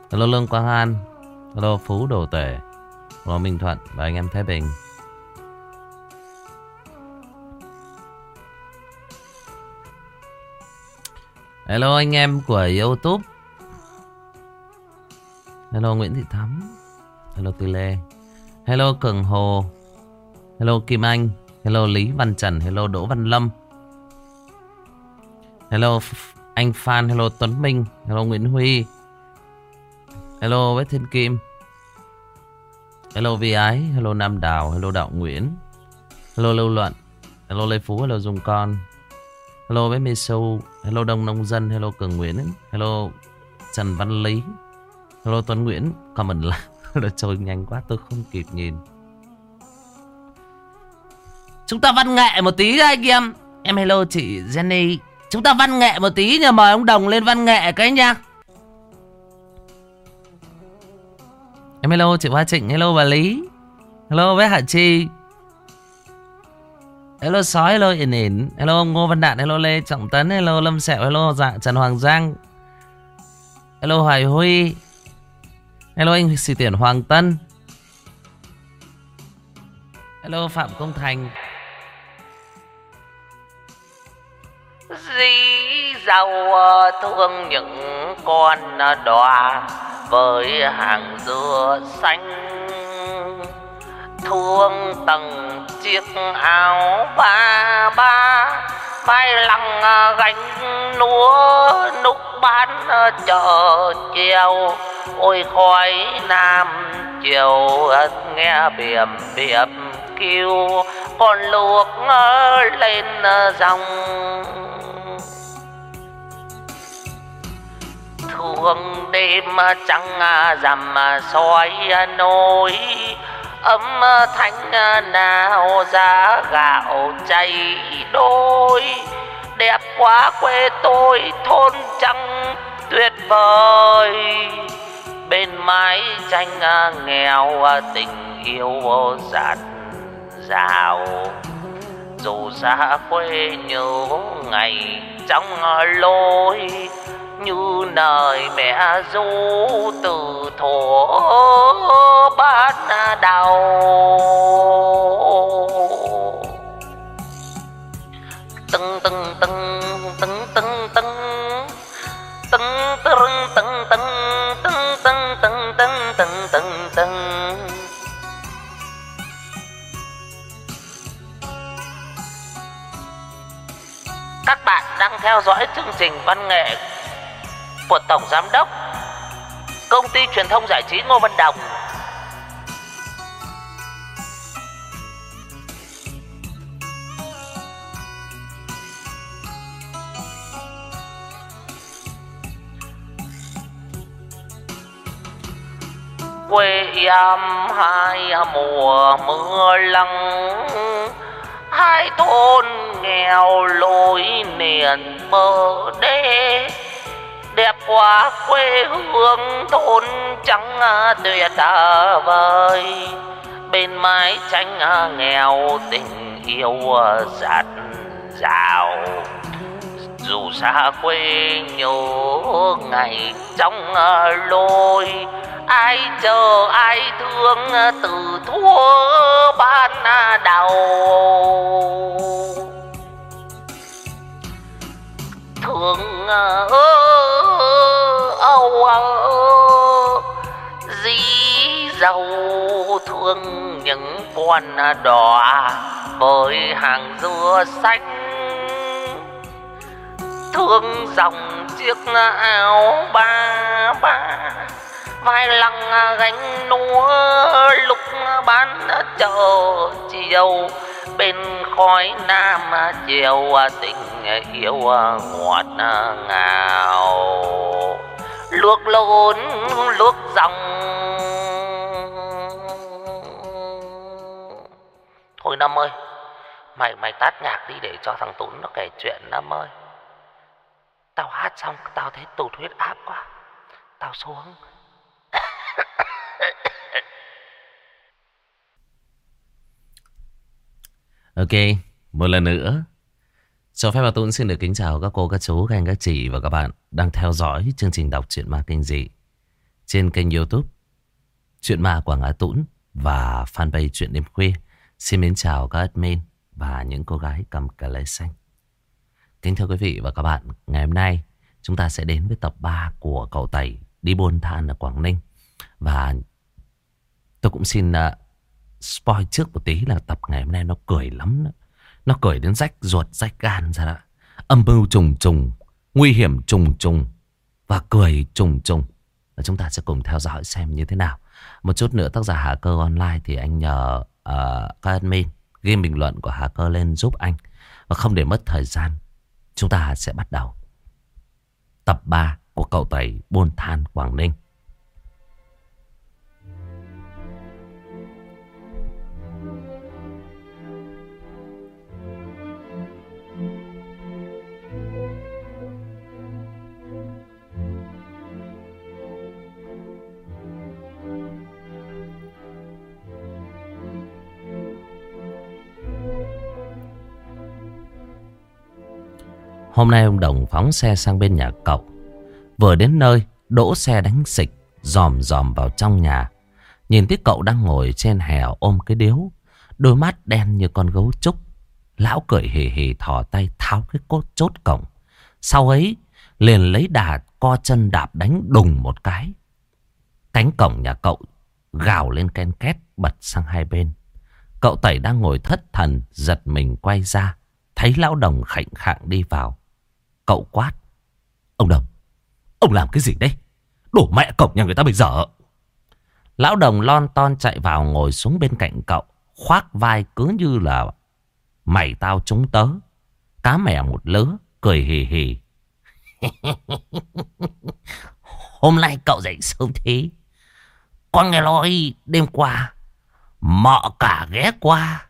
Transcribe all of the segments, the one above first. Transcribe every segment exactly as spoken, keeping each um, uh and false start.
Hello Lương Quang An. Hello Phú Đồ Tể. Hello Minh Thuận và anh em Thái Bình. Hello anh em của YouTube. Hello Nguyễn Thị Thắm. Hello Tư Lê. Hello Cường Hồ. Hello Kim Anh. Hello Lý Văn Trần. Hello Đỗ Văn Lâm. Hello anh Phan. Hello Tuấn Minh. Hello Nguyễn Huy. Hello Vết Thiên Kim. Hello Vi Ái. Hello Nam Đào. Hello Đạo Nguyễn. Hello Lưu Luận. Hello Lê Phú. Hello Dung Con. Hello bé Misu. Hello Đông Nông Dân. Hello Cường Nguyễn. Hello Trần Văn Lý. Hello Tuấn Nguyễn. Comment là nó trôi nhanh quá tôi không kịp nhìn. Chúng ta văn nghệ một tí anh em. Em hello chị Jenny. Chúng ta văn nghệ một tí nha. Mời ông Đồng lên văn nghệ cái nha. Em hello chị Hoa Trịnh. Hello bà Lý. Hello bé Hạ Chi. Hello Sói. Hello Ỉn Ỉn. Hello ông Ngô Văn Đạn. Hello Lê Trọng Tấn. Hello Lâm Sẹo. Hello dạ, Trần Hoàng Giang. Hello Hoài Huy. Hello anh Sĩ Tuyển Hoàng Tân. Hello Phạm Công Thành. Dì giàu thương những con đò với hàng dừa xanh, thương từng chiếc áo ba ba, vai lăng gánh lúa lúc bán chợ chiều. Ôi khói nam chiều nghe biềm biềm kêu, con luộc lên dòng. Thương đêm trăng rằm soi nối, âm thanh nào giá gạo chay đôi. Đẹp quá quê tôi thôn trăng tuyệt vời, bên mái tranh nghèo tình yêu dạt dào. Dù xa quê nhớ ngày trong lối, như lời mẹ ru từ thuở ban đầu. Tưng tưng tưng tưng tưng tưng tưng tưng tưng tưng tưng tưng tưng tưng tưng tưng tưng. Các bạn đang theo dõi chương trình văn nghệ của Tổng Giám đốc Công ty Truyền thông Giải trí Ngô Văn Đồng. Quê em hai mùa mưa lắng, hai thôn nghèo lối liền bờ đê. Đẹp quá quê hương thôn trắng tuyệt vời, bên mái tranh nghèo tình yêu dạt dào. Dù xa quê nhớ ngày trong lối, ai chờ ai thương từ thuở ban đầu. Thương âu dí dầu, thương những con đò với hàng dừa xanh, thương dòng chiếc áo ba ba, vai lăng gánh lúa lúc bán chợ chiều. Bên khói nam chiều tình yêu ngọt ngào, luộc lốn luộc dòng. Thôi Năm ơi, mày mày tắt nhạc đi để cho thằng Tún nó kể chuyện. Năm ơi, tao hát xong tao thấy tụt huyết áp quá, tao xuống. Ok, một lần nữa cho phép bà Tuấn xin được kính chào các cô, các chú, các anh, các chị và các bạn đang theo dõi chương trình đọc truyện ma kinh dị trên kênh YouTube Chuyện Ma Quảng Á Tũng và fanpage Chuyện Đêm Khuya. Xin mến chào các admin và những cô gái cầm cà lê xanh. Kính thưa quý vị và các bạn, ngày hôm nay chúng ta sẽ đến với tập ba của cậu Tẩy đi buôn than ở Quảng Ninh. Và tôi cũng xin uh, spoil trước một tí là tập ngày hôm nay nó cười lắm đó. Nó cười đến rách ruột, rách gan ra đó. Âm mưu trùng trùng, nguy hiểm trùng trùng và cười trùng trùng. Và chúng ta sẽ cùng theo dõi xem như thế nào. Một chút nữa tác giả Hà Cơ Online thì anh nhờ uh, các admin ghi bình luận của Hà Cơ lên giúp anh. Và không để mất thời gian, chúng ta sẽ bắt đầu tập ba của cậu Tẩy buôn than Quảng Ninh. Hôm nay ông Đồng phóng xe sang bên nhà cậu. Vừa đến nơi, đỗ xe đánh xịch, dòm dòm vào trong nhà. Nhìn thấy cậu đang ngồi trên hè ôm cái điếu, đôi mắt đen như con gấu trúc. Lão cười hì hì thò tay tháo cái cốt chốt cổng. Sau ấy, liền lấy đà co chân đạp đánh đùng một cái. Cánh cổng nhà cậu gào lên ken két bật sang hai bên. Cậu Tẩy đang ngồi thất thần, giật mình quay ra. Thấy lão Đồng khệnh khạng đi vào. Cậu quát: Ông Đồng, ông làm cái gì đây? Đổ mẹ cổng nhà người ta bây giờ. Lão Đồng lon ton chạy vào ngồi xuống bên cạnh cậu, khoác vai cứ như là mày tao chúng tớ, cá mè một lứa, cười hì hì. Hôm nay cậu dậy sớm thế. Con nghe nói đêm qua mọ cả ghé qua.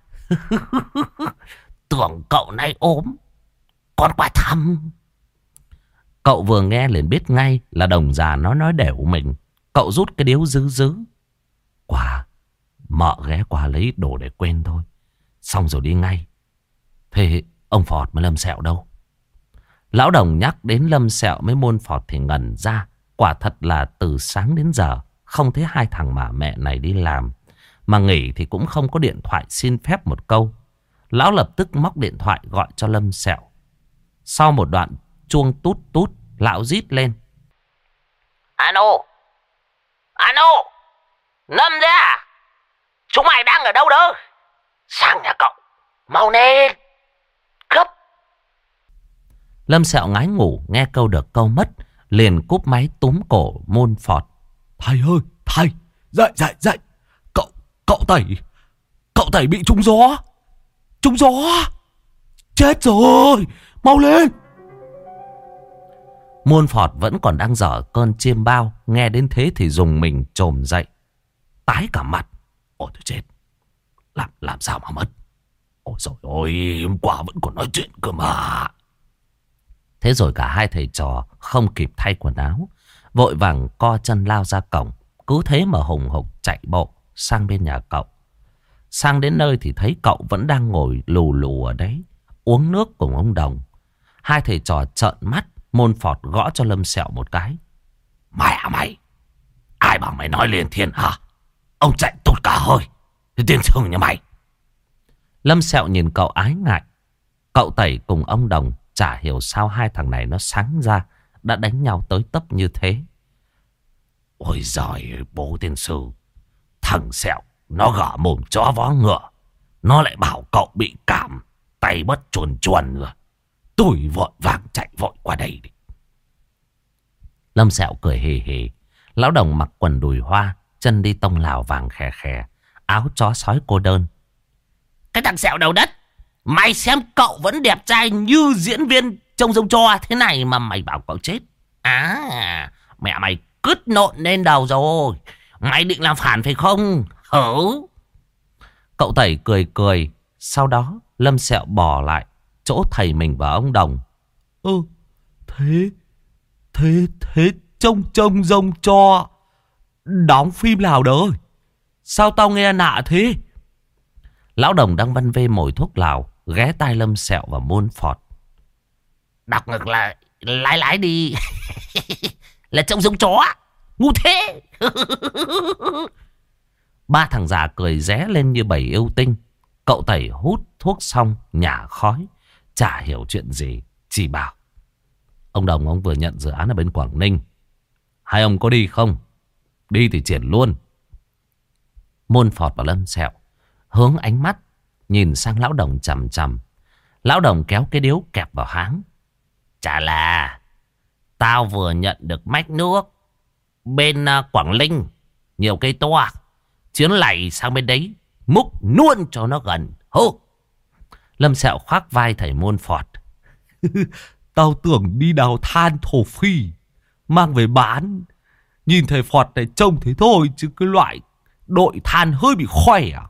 Tưởng cậu nay ốm, con qua thăm. Cậu vừa nghe liền biết ngay là Đồng già nó nói đều mình. Cậu rút cái điếu dứ dứ. Quả mợ ghé qua lấy đồ để quên thôi, xong rồi đi ngay. Thế ông Phọt mới Lâm Sẹo đâu? Lão Đồng nhắc đến Lâm Sẹo mới Môn Phọt thì ngẩn ra. Quả thật là từ sáng đến giờ không thấy hai thằng mà mẹ này đi làm. Mà nghỉ thì cũng không có điện thoại xin phép một câu. Lão lập tức móc điện thoại gọi cho Lâm Sẹo. Sau một đoạn chuông tút tút, lão rít lên: Alo, alo, Lâm ra, chúng mày đang ở đâu đó? Sang nhà cậu, mau lên, gấp. Lâm Sẹo ngái ngủ, nghe câu được câu mất, liền cúp máy túm cổ Môn Phọt. Thầy ơi, thầy, dậy, dậy, dậy. Cậu, cậu Tẩy, cậu Tẩy bị trúng gió. Trúng gió. Chết rồi, mau lên. Môn Phọt vẫn còn đang dở cơn chiêm bao. Nghe đến thế thì dùng mình trồm dậy, tái cả mặt. Ôi tôi chết, Làm làm sao mà mất. Ôi trời ơi, hôm qua vẫn còn nói chuyện cơ mà. Thế rồi cả hai thầy trò không kịp thay quần áo, vội vàng co chân lao ra cổng. Cứ thế mà hùng hục chạy bộ sang bên nhà cậu. Sang đến nơi thì thấy cậu vẫn đang ngồi lù lù ở đấy, uống nước cùng ông Đồng. Hai thầy trò trợn mắt. Môn Phọt gõ cho Lâm Sẹo một cái. Mày à mày, ai bảo mày nói liền thiên hả? Ông chạy tụt cả hơi, tiên sư nhà mày. Lâm Sẹo nhìn cậu ái ngại. Cậu Tẩy cùng ông Đồng chả hiểu sao hai thằng này nó sáng ra đã đánh nhau tới tấp như thế. Ôi giời, bố tiên sư, thằng Sẹo nó gõ mồm chó vó ngựa, nó lại bảo cậu bị cảm, tay bất chuồn chuồn rồi. Tôi vội vàng chạy vội qua đây đi. Lâm Sẹo cười hì hì. Lão Đồng mặc quần đùi hoa, chân đi tông lào vàng khè khè, áo chó sói cô đơn. Cái thằng Sẹo đầu đất, mày xem cậu vẫn đẹp trai như diễn viên trông giống cho thế này mà mày bảo cậu chết. À, mẹ mày cứt nộn lên đầu rồi. Mày định làm phản phải không? Hử? Cậu Tẩy cười cười. Sau đó Lâm Sẹo bỏ lại chỗ thầy mình và ông Đồng. Ừ, thế, thế, thế trông trông rông cho đóng phim nào đời? Sao tao nghe lạ thế? Lão Đồng đang vân vê mồi thuốc lào, ghé tai Lâm Sẹo và Môn Phọt. Đọc ngược lại, lái lái đi. Là trông giống chó. Ngu thế. Ba thằng già cười ré lên như bầy yêu tinh. Cậu Tẩy hút thuốc xong nhả khói, chả hiểu chuyện gì, chỉ bảo: ông Đồng ông vừa nhận dự án ở bên Quảng Ninh, hai ông có đi không? Đi thì triển luôn. Môn Phọt và Lâm Sẹo hướng ánh mắt nhìn sang lão Đồng chằm chằm. Lão Đồng kéo cái điếu kẹp vào háng: chả là tao vừa nhận được mách nước bên uh, Quảng Ninh, nhiều cây to, chuyến này sang bên đấy múc luôn cho nó gần. Hô! Lâm Sẹo khoác vai thầy Môn Phọt: tao tưởng đi đào than thổ phỉ mang về bán. Nhìn thầy Phọt này trông thế thôi, chứ cái loại đội than hơi bị khỏe à?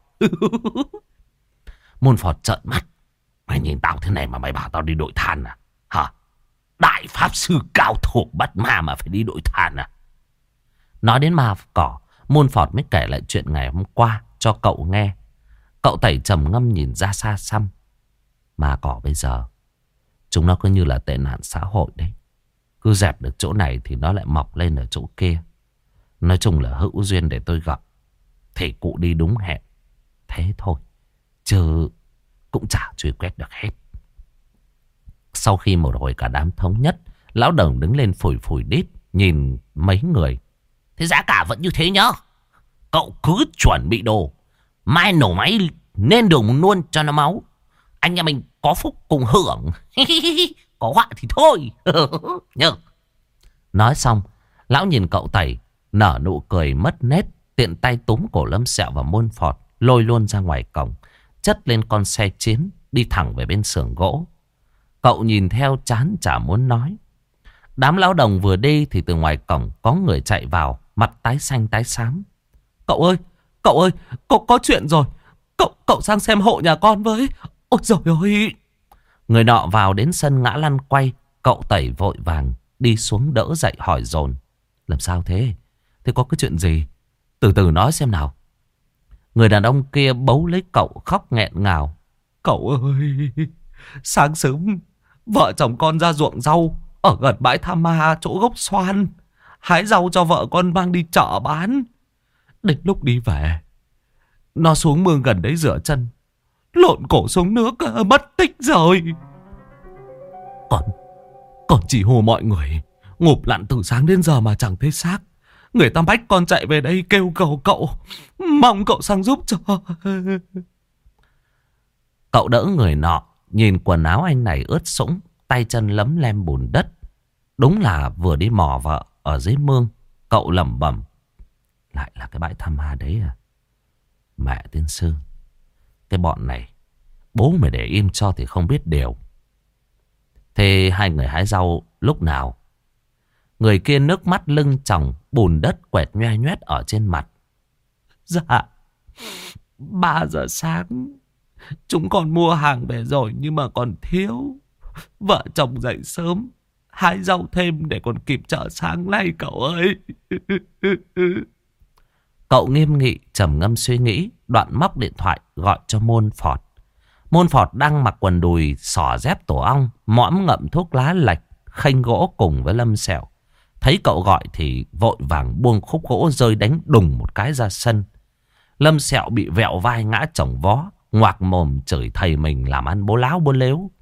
Môn Phọt trợn mắt: mày nhìn tao thế này mà mày bảo tao đi đội than à? Hả? Đại pháp sư cao thủ bắt ma mà phải đi đội than à? Nói đến ma cỏ, Môn Phọt mới kể lại chuyện ngày hôm qua cho cậu nghe. Cậu Tẩy trầm ngâm nhìn ra xa xăm: ma cỏ bây giờ chúng nó cứ như là tệ nạn xã hội đấy. Cứ dẹp được chỗ này thì nó lại mọc lên ở chỗ kia. Nói chung là hữu duyên để tôi gặp thì cụ đi đúng hẹn. Thế thôi, chứ cũng chả truy quét được hết. Sau khi một hồi cả đám thống nhất, lão Đồng đứng lên phủi phủi đít nhìn mấy người: thế giá cả vẫn như thế nhá. Cậu cứ chuẩn bị đồ, mai nổ máy nên đường luôn cho nó máu. Anh em mình có phúc cùng hưởng. Có họa thì thôi. Nhớ. Nói xong, lão nhìn cậu Tẩy nở nụ cười mất nét, tiện tay túm cổ Lâm Sẹo và Môn Phọt lôi luôn ra ngoài cổng, chất lên con xe chiến đi thẳng về bên xưởng gỗ. Cậu nhìn theo chán chả muốn nói. Đám lão Đồng vừa đi thì từ ngoài cổng có người chạy vào, mặt tái xanh tái xám: cậu ơi, cậu ơi, có, có chuyện rồi. Cậu cậu sang xem hộ nhà con với. Ôi dồi ôi. Người nọ vào đến sân ngã lăn quay. Cậu Tẩy vội vàng đi xuống đỡ dậy hỏi dồn: làm sao thế? Thế có cái chuyện gì? Từ từ nói xem nào. Người đàn ông kia bấu lấy cậu khóc nghẹn ngào: cậu ơi, sáng sớm vợ chồng con ra ruộng rau ở gần bãi Tha Ma chỗ gốc xoan, hái rau cho vợ con mang đi chợ bán. Đến lúc đi về, nó xuống mương gần đấy rửa chân, lộn cổ xuống nước, mất tích rồi. Con Con chỉ hù mọi người ngụp lặn từ sáng đến giờ mà chẳng thấy xác. Người ta bách con chạy về đây kêu cầu cậu, mong cậu sang giúp cho. Cậu đỡ người nọ, nhìn quần áo anh này ướt sũng, tay chân lấm lem bùn đất. Đúng là vừa đi mò vợ ở dưới mương. Cậu lẩm bẩm: lại là cái bãi Tha Ma đấy à? Mẹ tiên sư, cái bọn này bố mày để im cho thì không biết điều. Thế hai người hái rau lúc nào? Người kia nước mắt lưng tròng, bùn đất quẹt nhoe nhoét ở trên mặt: dạ, ba giờ sáng. Chúng còn mua hàng về rồi nhưng mà còn thiếu. Vợ chồng dậy sớm hái rau thêm để còn kịp chợ sáng nay cậu ơi. Cậu nghiêm nghị trầm ngâm suy nghĩ, đoạn móc điện thoại gọi cho Môn Phọt. Môn Phọt đang mặc quần đùi xỏ dép tổ ong, mõm ngậm thuốc lá lạch, khênh gỗ cùng với Lâm Sẹo. Thấy cậu gọi thì vội vàng buông khúc gỗ rơi đánh đùng một cái ra sân. Lâm Sẹo bị vẹo vai ngã chồng vó, ngoạc mồm chửi thầy mình làm ăn bố láo bố lếu.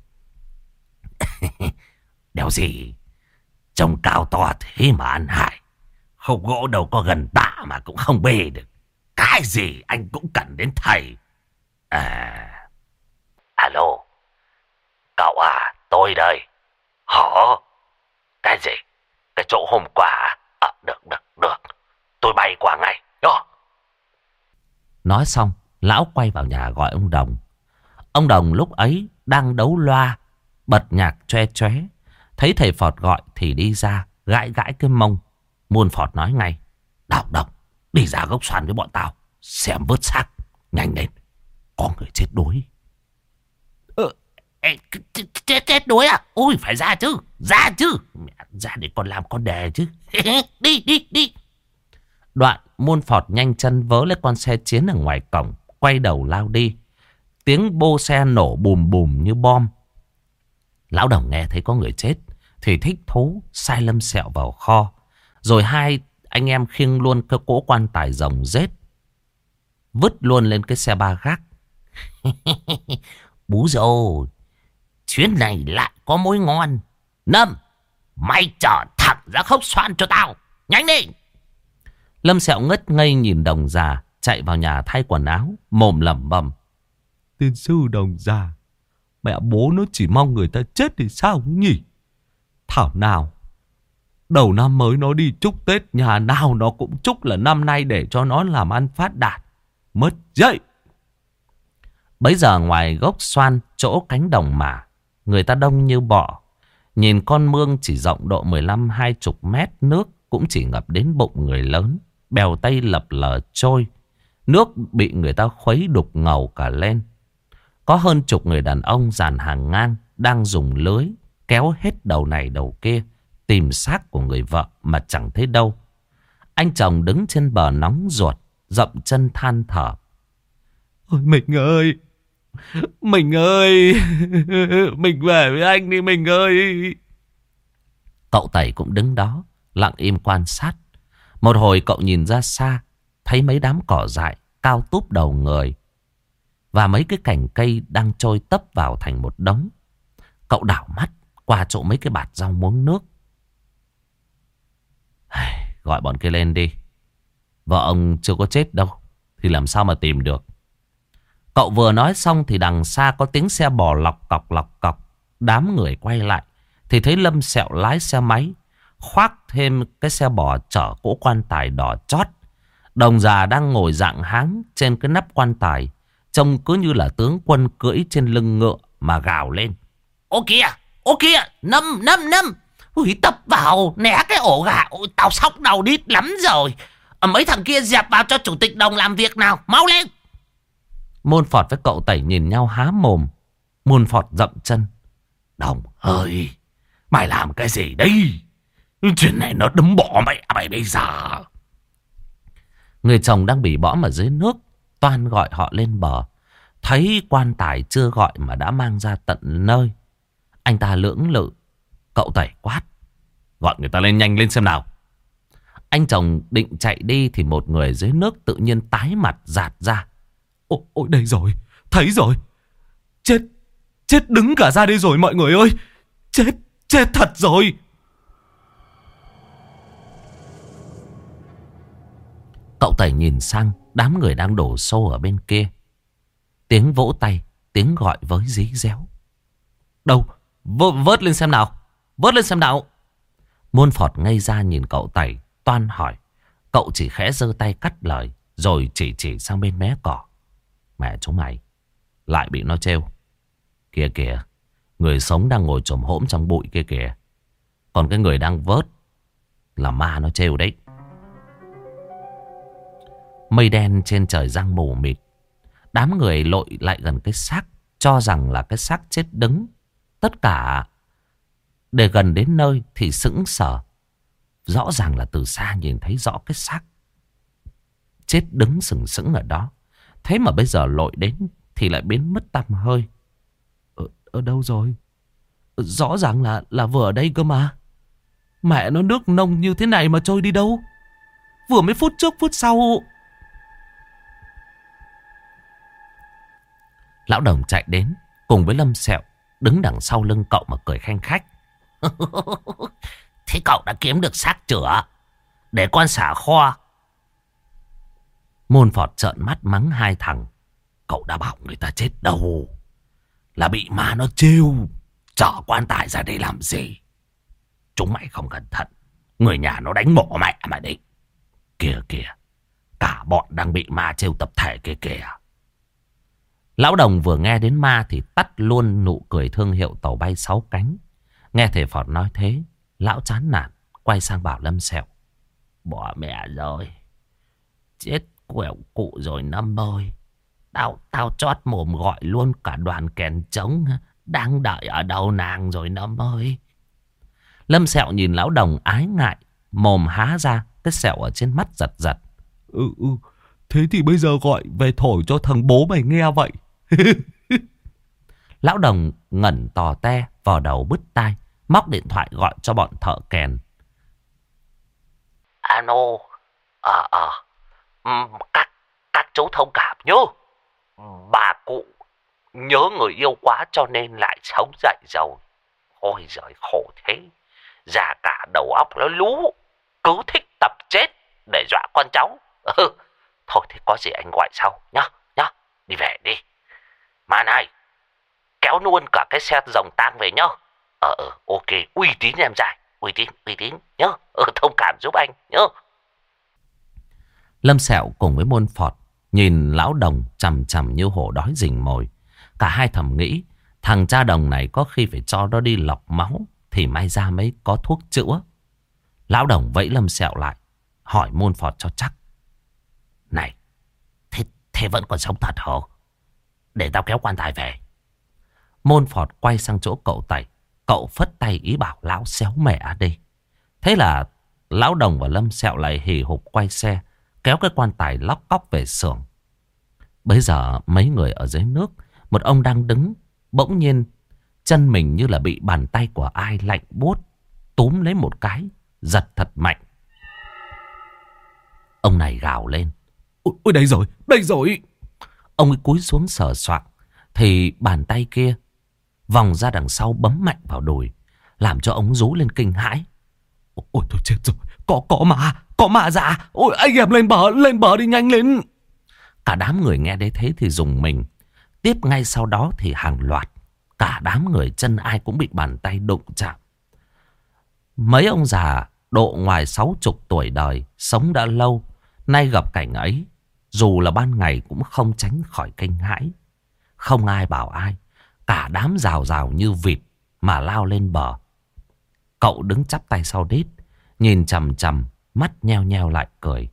Đéo gì, trông cao to thế mà ăn hại. Khúc gỗ đâu có gần tạ mà cũng không bê được. Cái gì anh cũng cần đến thầy. À... Alo, cậu à, tôi đây. Hả? Cái gì? Cái chỗ hôm qua à? Được, được, được. Tôi bay qua ngay. Đó. Nói xong, lão quay vào nhà gọi ông Đồng. Ông Đồng lúc ấy đang đấu loa, bật nhạc choe choé. Thấy thầy Phọt gọi thì đi ra, gãi gãi cái mông. Môn Phọt nói ngay: Đồng, Đồng, đi ra gốc xoan với bọn tao, xem vớt xác. Nhanh lên, có người chết đuối. Ờ, chết, chết đuối à? Ôi, phải ra chứ, ra chứ. Mẹ, ra để còn làm con đề chứ. Đi, đi, đi. Đoạn, Môn Phọt nhanh chân vớ lấy con xe chiến ở ngoài cổng, quay đầu lao đi. Tiếng bô xe nổ bùm bùm như bom. Lão Đồng nghe thấy có người chết thì thích thú sai Lâm Sẹo vào kho. Rồi hai anh em khiêng luôn cái cỗ quan tài rồng rết, vứt luôn lên cái xe ba gác. Bú rồi, chuyến này lại có mối ngon. Lâm, mày trở thẳng ra Khốc Xoan cho tao, nhanh đi. Lâm Sẹo ngất ngây nhìn Đồng già chạy vào nhà thay quần áo, mồm lẩm bẩm: tiên sư Đồng già, mẹ bố nó chỉ mong người ta chết thì sao nhỉ? Thảo nào đầu năm mới nó đi chúc Tết, nhà nào nó cũng chúc là năm nay để cho nó làm ăn phát đạt. Mất dậy. Bấy giờ ngoài gốc xoan, chỗ cánh đồng mà, người ta đông như bọ. Nhìn con mương chỉ rộng độ mười lăm hai mươi mét, nước cũng chỉ ngập đến bụng người lớn. Bèo tây lập lờ trôi, nước bị người ta khuấy đục ngầu cả lên. Có hơn chục người đàn ông dàn hàng ngang, đang dùng lưới kéo hết đầu này đầu kia tìm xác của người vợ mà chẳng thấy đâu. Anh chồng đứng trên bờ nóng ruột, dậm chân than thở: ôi mình ơi, mình ơi, mình về với anh đi mình ơi. Cậu Tẩy cũng đứng đó lặng im quan sát. Một hồi cậu nhìn ra xa, thấy mấy đám cỏ dại cao túp đầu người và mấy cái cành cây đang trôi tấp vào thành một đống. Cậu đảo mắt qua chỗ mấy cái bạt rau muống nước. Gọi bọn kia lên đi, vợ ông chưa có chết đâu thì làm sao mà tìm được. Cậu vừa nói xong thì đằng xa có tiếng xe bò lọc cọc lọc cọc. Đám người quay lại thì thấy Lâm Sẹo lái xe máy, khoác thêm cái xe bò chở cỗ quan tài đỏ chót. Đồng già đang ngồi dạng háng trên cái nắp quan tài, trông cứ như là tướng quân cưỡi trên lưng ngựa mà gào lên: ô kìa, ô kìa, Nâm, Nâm, Nâm, ui, tập vào, né cái ổ gà, ôi, tao sóc đầu đít lắm rồi. Mấy thằng kia dẹp vào cho chủ tịch Đồng làm việc nào, mau lên. Môn Phọt với cậu Tẩy nhìn nhau há mồm. Môn Phọt dậm chân: Đồng ơi, mày làm cái gì đây? Chuyện này nó đấm bỏ mày mày bây giờ. Người chồng đang bị bõm ở dưới nước toan gọi họ lên bờ. Thấy quan tài chưa gọi mà đã mang ra tận nơi, anh ta lưỡng lự. Cậu Tẩy quát: gọi người ta lên nhanh lên xem nào. Anh chồng định chạy đi thì một người dưới nước tự nhiên tái mặt giạt ra: Ôi, ôi đây rồi, thấy rồi. Chết, chết đứng cả ra đây rồi mọi người ơi. Chết, chết thật rồi. Cậu Tẩy nhìn sang đám người đang đổ xô ở bên kia. Tiếng vỗ tay, tiếng gọi với dí réo: đâu, v vớt lên xem nào, vớt lên xem nào. Môn Phọt ngây ra nhìn cậu Tẩy toan hỏi. Cậu chỉ khẽ giơ tay cắt lời, rồi chỉ chỉ sang bên mé cỏ: mẹ chúng mày, lại bị nó trêu. Kìa kìa, người sống đang ngồi chồm hổm trong bụi kia kìa. Còn cái người đang vớt là ma nó trêu đấy. Mây đen trên trời giăng mù mịt. Đám người lội lại gần cái xác, cho rằng là cái xác chết đứng. Tất cả để gần đến nơi thì sững sờ. Rõ ràng là từ xa nhìn thấy rõ cái xác chết đứng sừng sững ở đó. Thế mà bây giờ lội đến thì lại biến mất tăm hơi. Ở, ở đâu rồi? Rõ ràng là là vừa ở đây cơ mà. Mẹ nó, nước nông như thế này mà trôi đi đâu? Vừa mới phút trước phút sau. Lão Đồng chạy đến cùng với Lâm Sẹo, đứng đằng sau lưng cậu mà cười khanh khách. Thế cậu đã kiếm được xác chửa để quan xả kho. Môn Phọt trợn mắt mắng hai thằng: cậu đã bảo người ta chết đâu, là bị ma nó trêu, chở quan tài ra đây làm gì? Chúng mày không cẩn thận, người nhà nó đánh bỏ mẹ mà đi. Kìa kìa, cả bọn đang bị ma trêu tập thể kìa kìa. Lão Đồng vừa nghe đến ma thì tắt luôn nụ cười thương hiệu tàu bay sáu cánh. Nghe thầy Phọt nói thế, lão chán nản quay sang bảo Lâm Sẹo: bỏ mẹ rồi, chết quẹo cụ rồi Năm ơi. Tao tao chót mồm gọi luôn cả đoàn kèn trống đang đợi ở đầu nàng rồi Năm ơi. Lâm Sẹo nhìn lão Đồng ái ngại, mồm há ra, cái sẹo ở trên mắt giật giật. Ừ ừ, thế thì bây giờ gọi về thổi cho thằng bố mày nghe vậy. Lão Đồng ngẩn tò te, vò đầu bứt tai, móc điện thoại gọi cho bọn thợ kèn. Ano. Ờ ờ. Ừm, Các các chú thông cảm nhớ. Bà cụ nhớ người yêu quá cho nên lại sống dậy rồi. Ôi giời khổ thế. Già cả đầu óc nó lú. Cứ thích tập chết để dọa con cháu. Ừ. Thôi thì có gì anh gọi sau nhá. Nhá. Đi về đi. Mà này. Kéo luôn cả cái xe rồng tang về nhá. Ờ ờ ok. Uy tín em dài. Uy tín uy tín nhá. Ừ, thông cảm giúp anh nhá. Lâm Sẹo cùng với Môn Phọt nhìn lão Đồng chằm chằm như hổ đói rình mồi. Cả hai thầm nghĩ thằng cha Đồng này có khi phải cho nó đi lọc máu thì may ra mới có thuốc chữa. Lão Đồng vẫy Lâm Sẹo lại, hỏi Môn Phọt cho chắc. Này, thế, thế vẫn còn sống thật hả? Để tao kéo quan tài về. Môn Phọt quay sang chỗ cậu Tẩy. Cậu phất tay ý bảo lão xéo mẹ đi. Thế là lão Đồng và Lâm Sẹo lại hì hục quay xe, kéo cái quan tài lóc cóc về xưởng. Bây giờ mấy người ở dưới nước, một ông đang đứng, bỗng nhiên chân mình như là bị bàn tay của ai lạnh buốt túm lấy một cái, giật thật mạnh. Ông này gào lên. Ôi, ôi đây rồi, đây rồi. Ông ấy cúi xuống sờ soạng thì bàn tay kia vòng ra đằng sau bấm mạnh vào đùi, làm cho ông rú lên kinh hãi. Ôi tôi chết rồi, có có mà, có mà dạ. Ôi anh em lên bờ, lên bờ đi nhanh lên. Cả đám người nghe đến thế thì rùng mình. Tiếp ngay sau đó thì hàng loạt, cả đám người chân ai cũng bị bàn tay đụng chạm. Mấy ông già độ ngoài sáu chục tuổi đời, sống đã lâu, nay gặp cảnh ấy, dù là ban ngày cũng không tránh khỏi kinh hãi. Không ai bảo ai, cả đám rào rào như vịt mà lao lên bờ. Cậu đứng chắp tay sau đít, nhìn chằm chằm, mắt nheo nheo lại cười.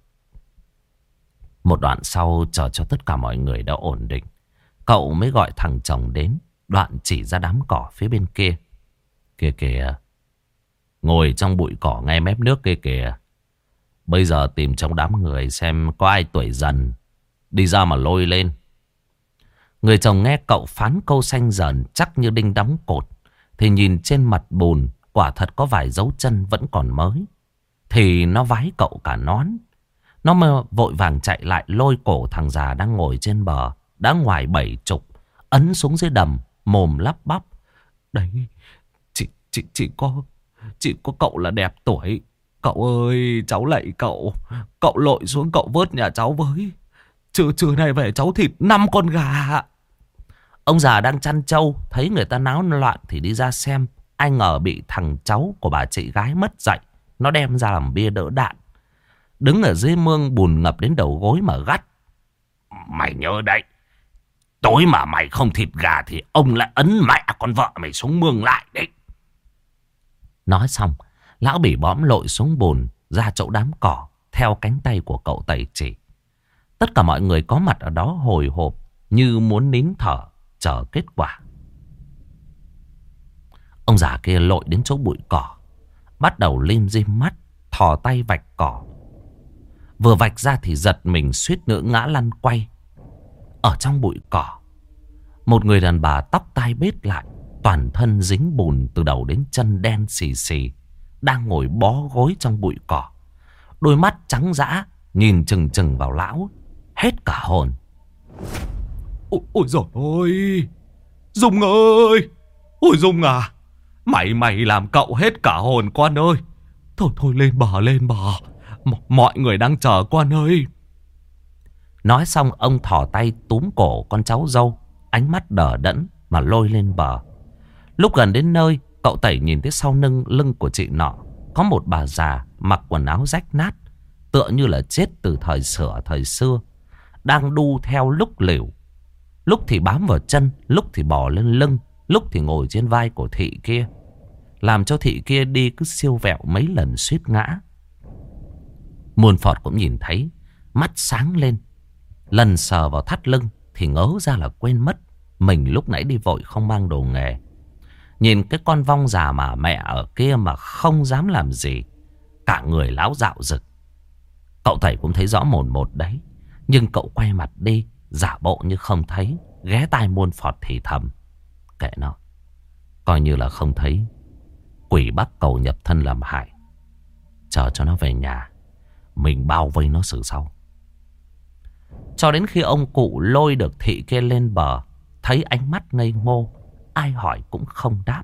Một đoạn sau chờ cho tất cả mọi người đã ổn định, cậu mới gọi thằng chồng đến. Đoạn chỉ ra đám cỏ phía bên kia. Kìa kìa, ngồi trong bụi cỏ ngay mép nước kia kìa. Bây giờ tìm trong đám người xem có ai tuổi dần, đi ra mà lôi lên. Người chồng nghe cậu phán câu xanh dần chắc như đinh đóng cột, thì nhìn trên mặt bùn quả thật có vài dấu chân vẫn còn mới. Thì nó vái cậu cả nón. Nó mơ vội vàng chạy lại lôi cổ thằng già đang ngồi trên bờ, đã ngoài bảy chục, ấn xuống dưới đầm, mồm lắp bắp. Đấy, chị, chị, chị có, chị có cậu là đẹp tuổi. Cậu ơi, cháu lạy cậu, cậu lội xuống cậu vớt nhà cháu với. Trưa trưa này về cháu thịt năm con gà. Ông già đang chăn trâu, thấy người ta náo loạn thì đi ra xem. Ai ngờ bị thằng cháu của bà chị gái mất dạy, nó đem ra làm bia đỡ đạn. Đứng ở dưới mương bùn ngập đến đầu gối mà gắt. Mày nhớ đấy, tối mà mày không thịt gà thì ông lại ấn mẹ con vợ mày xuống mương lại đấy. Nói xong, lão bỉ bõm lội xuống bùn ra chỗ đám cỏ theo cánh tay của cậu Tẩy chỉ. Tất cả mọi người có mặt ở đó hồi hộp như muốn nín thở chờ kết quả. Ông già kia lội đến chỗ bụi cỏ, bắt đầu lim dim mắt, thò tay vạch cỏ. Vừa vạch ra thì giật mình suýt nữa ngã lăn quay. Ở trong bụi cỏ, một người đàn bà tóc tai bết lại, toàn thân dính bùn từ đầu đến chân đen xì xì, đang ngồi bó gối trong bụi cỏ. Đôi mắt trắng dã nhìn chừng chừng vào lão, hết cả hồn. Ôi, ôi dồi ôi, Dung ơi, ôi Dung à, mày mày làm cậu hết cả hồn con ơi. Thôi thôi lên bờ, lên bờ, M mọi người đang chờ con ơi. Nói xong ông thò tay túm cổ con cháu dâu, ánh mắt đờ đẫn mà lôi lên bờ. Lúc gần đến nơi, cậu Tẩy nhìn thấy sau lưng lưng của chị nọ có một bà già mặc quần áo rách nát, tựa như là chết từ thời sửa thời xưa, đang đu theo lúc lều. Lúc thì bám vào chân, lúc thì bò lên lưng, lúc thì ngồi trên vai của thị kia, làm cho thị kia đi cứ siêu vẹo mấy lần suýt ngã. Muôn Phọt cũng nhìn thấy, mắt sáng lên. Lần sờ vào thắt lưng thì ngớ ra là quên mất mình lúc nãy đi vội không mang đồ nghề. Nhìn cái con vong già mà mẹ ở kia mà không dám làm gì, cả người láo dạo rực. Cậu Tẩy cũng thấy rõ mồn một đấy, nhưng cậu quay mặt đi, giả bộ như không thấy, ghé tai Muôn Phọt thì thầm. Kệ nó, coi như là không thấy. Quỷ bắt cầu nhập thân làm hại, chờ cho nó về nhà. mình bao vây nó xử sau. Cho đến khi ông cụ lôi được thị kia lên bờ, thấy ánh mắt ngây ngô, ai hỏi cũng không đáp.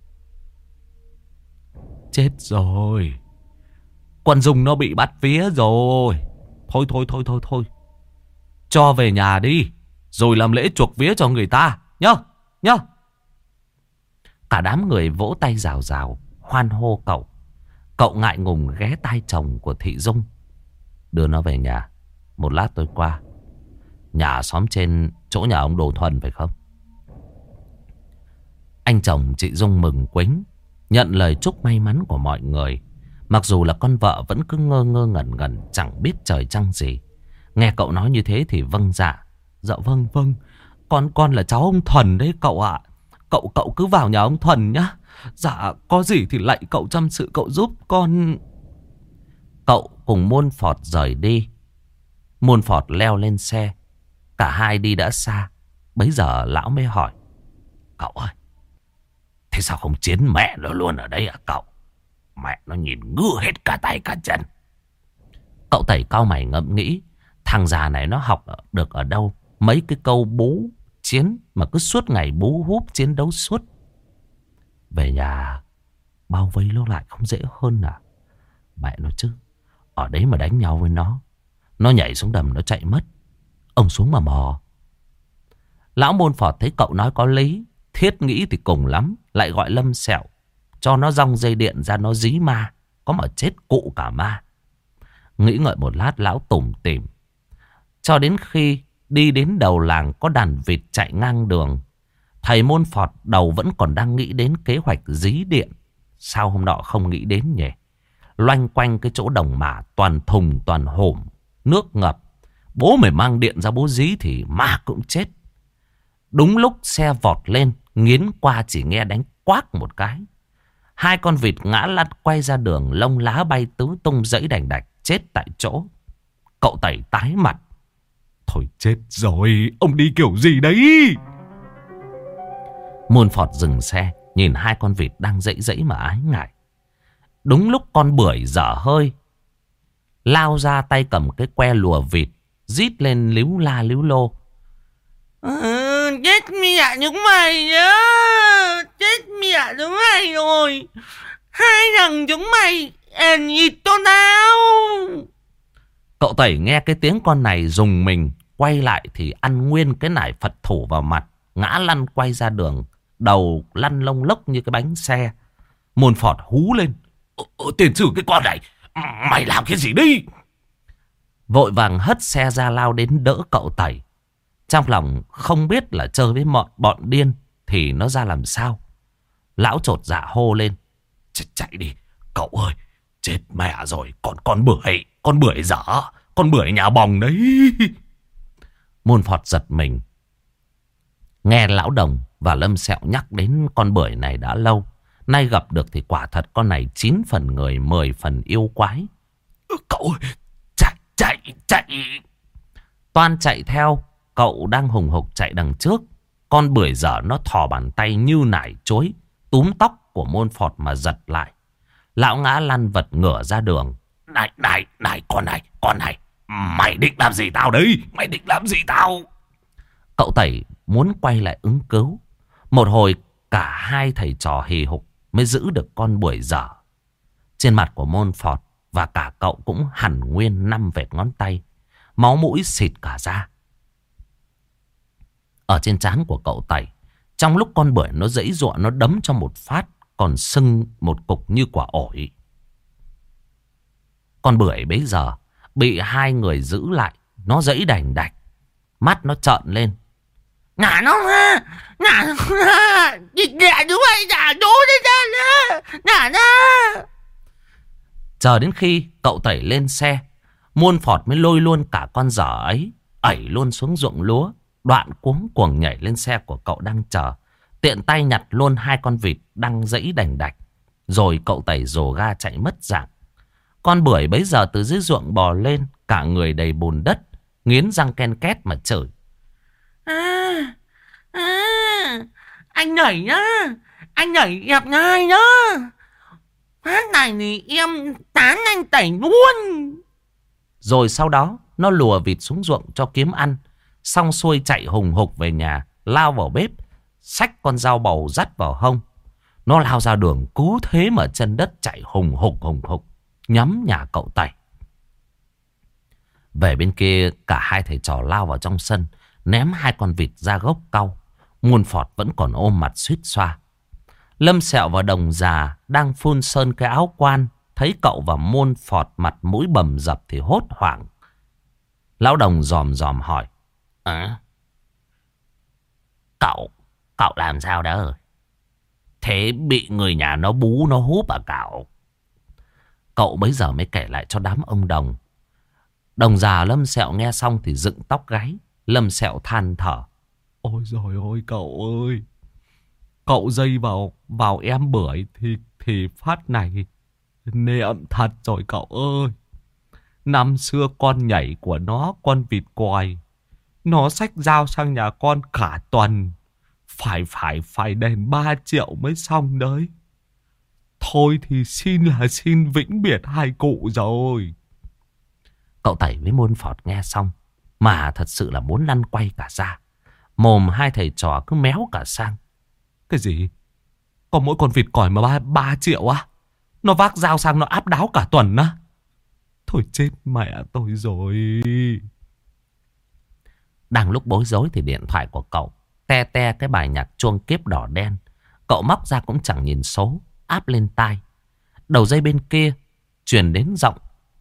Chết rồi, con Dung nó bị bắt vía rồi. Thôi thôi thôi thôi thôi, cho về nhà đi, rồi làm lễ chuộc vía cho người ta nhá, nhá. Cả đám người vỗ tay rào rào, hoan hô cậu. Cậu ngại ngùng ghé tai chồng của thị Dung. Đưa nó về nhà, một lát tôi qua. Nhà xóm trên chỗ nhà ông Đồ Thuần phải không? Anh chồng chị Dung mừng quính, nhận lời chúc may mắn của mọi người. Mặc dù là con vợ vẫn cứ ngơ ngơ ngẩn ngẩn, chẳng biết trời trăng gì. Nghe cậu nói như thế thì vâng dạ. Dạ vâng vâng, Con con là cháu ông Thuần đấy cậu ạ. Cậu cậu cứ vào nhà ông Thuần nhá. Dạ có gì thì lạy cậu chăm sự cậu giúp con. Cậu cùng Môn Phọt rời đi. Môn Phọt leo lên xe. Cả hai đi đã xa. Bấy giờ lão mới hỏi: Cậu ơi, thế sao không chiến mẹ nó luôn ở đây à cậu? Mẹ nó nhìn ngứa hết cả tay cả chân. Cậu Tẩy cau mày ngẫm nghĩ, thằng già này nó học được ở đâu mấy cái câu bú chiến mà cứ suốt ngày bú húp chiến đấu suốt. Về nhà bao vây nó lại không dễ hơn à? Mẹ nó chứ, ở đấy mà đánh nhau với nó, nó nhảy xuống đầm nó chạy mất, ông xuống mà mò. Lão Môn Phọt thấy cậu nói có lý, thiết nghĩ thì cùng lắm lại gọi Lâm Sẹo, cho nó rong dây điện ra nó dí ma, có mà chết cụ cả ma. Nghĩ ngợi một lát lão tủm tỉm. Cho đến khi đi đến đầu làng có đàn vịt chạy ngang đường, thầy Môn Phọt đầu vẫn còn đang nghĩ đến kế hoạch dí điện. Sao hôm nọ không nghĩ đến nhỉ? Loanh quanh cái chỗ đồng mả toàn thùng toàn hổm, nước ngập. Bố mày mang điện ra bố dí thì ma cũng chết. Đúng lúc xe vọt lên, nghiến qua chỉ nghe đánh quác một cái. Hai con vịt ngã lăn quay ra đường, lông lá bay tứ tung dẫy đành đạch, chết tại chỗ. Cậu Tẩy tái mặt. Thôi chết rồi, ông đi kiểu gì đấy? Môn Phọt dừng xe, nhìn hai con vịt đang dẫy dẫy mà ái ngại. Đúng lúc con bưởi dở hơi, lao ra tay cầm cái que lùa vịt, rít lên líu la líu lô. Ừ, chết mẹ chúng mày nhá. Chết mẹ chúng mày rồi. Hai thằng chúng mày ền nhịt cho tao. Cậu Tẩy nghe cái tiếng con này rùng mình, quay lại thì ăn nguyên cái nải Phật thủ vào mặt, ngã lăn quay ra đường, đầu lăn lông lốc như cái bánh xe. Môn Phọt hú lên: Ờ, tiền sử cái con này, mày làm cái gì đi? Vội vàng hất xe ra lao đến đỡ cậu Tẩy. Trong lòng không biết là chơi với bọn, bọn điên thì nó ra làm sao. Lão chột dạ hô lên: Ch chạy đi cậu ơi, chết mẹ rồi, con con bưởi, con bưởi dở, con bưởi nhà bòng đấy. Môn Phọt giật mình. Nghe lão Đồng và Lâm Sẹo nhắc đến con bưởi này đã lâu, nay gặp được thì quả thật con này chín phần người, mười phần yêu quái. Cậu ơi, chạy, chạy, chạy. Toan chạy theo, cậu đang hùng hục chạy đằng trước. Con bưởi dở nó thò bàn tay như nải chối, túm tóc của Môn Phọt mà giật lại. Lão ngã lăn vật ngửa ra đường. Này, này, này, con này, con này, mày định làm gì tao đấy? Mày định làm gì tao? Cậu Tẩy muốn quay lại ứng cứu. Một hồi cả hai thầy trò hì hục mới giữ được con bưởi dở. Trên mặt của Môn Phọt và cả cậu cũng hẳn nguyên năm vệt ngón tay, máu mũi xịt cả ra. Ở trên trán của cậu Tẩy, trong lúc con bưởi nó giãy giụa, nó đấm cho một phát, còn sưng một cục như quả ổi. Con bưởi bấy giờ bị hai người giữ lại, nó giãy đành đạch, mắt nó trợn lên. Ngả nó ha, ngả nó ha, dịch đẻ chúng mày trả đố đi ra ha, ngả nó. Chờ đến khi cậu Tẩy lên xe, Môn Phọt mới lôi luôn cả con dở ấy, ẩy luôn xuống ruộng lúa. Đoạn cuống cuồng nhảy lên xe của cậu đang chờ, tiện tay nhặt luôn hai con vịt đang giãy đành đạch. Rồi cậu Tẩy rồ ga chạy mất dạng. Con bưởi bấy giờ từ dưới ruộng bò lên, cả người đầy bùn đất, nghiến răng ken két mà chửi. À, à, anh nhảy nhá, anh nhảy gặp ngay nhá. Phát này thì em tán anh Tẩy luôn. Rồi sau đó nó lùa vịt xuống ruộng cho kiếm ăn. Xong xuôi chạy hùng hục về nhà, lao vào bếp, xách con dao bầu dắt vào hông. Nó lao ra đường cứ thế mà chân đất chạy hùng hục hùng hục, nhắm nhà cậu Tẩy. Về bên kia, cả hai thầy trò lao vào trong sân, ném hai con vịt ra gốc cau. Muôn Phọt vẫn còn ôm mặt suýt xoa. Lâm Sẹo và Đồng Già đang phun sơn cái áo quan, thấy cậu và Muôn Phọt mặt mũi bầm dập thì hốt hoảng. Lão Đồng dòm dòm hỏi: À, cậu, cậu làm sao đó? Thế bị người nhà nó bú nó húp à cậu? Cậu bấy giờ mới kể lại cho đám ông Đồng. Đồng Già Lâm Sẹo nghe xong thì dựng tóc gáy. Lâm Sẹo than thở: Ôi giời ơi cậu ơi, cậu dây vào vào em bưởi thì thì phát này niệm thật rồi cậu ơi. Năm xưa con nhảy của nó, con vịt quài, nó xách dao sang nhà con cả tuần, phải phải phải đền ba triệu mới xong đấy. Thôi thì xin là xin vĩnh biệt hai cụ rồi. Cậu Tẩy với Muôn Phọt nghe xong mà thật sự là muốn lăn quay cả ra. Mồm hai thầy trò cứ méo cả sang. Cái gì? Có mỗi con vịt còi mà ba, ba triệu á? Nó vác dao sang nó áp đáo cả tuần á? Thôi chết mẹ tôi rồi. Đang lúc bối rối thì điện thoại của cậu te te cái bài nhạc chuông kiếp đỏ đen. Cậu móc ra cũng chẳng nhìn số, áp lên tai. Đầu dây bên kia truyền đến giọng: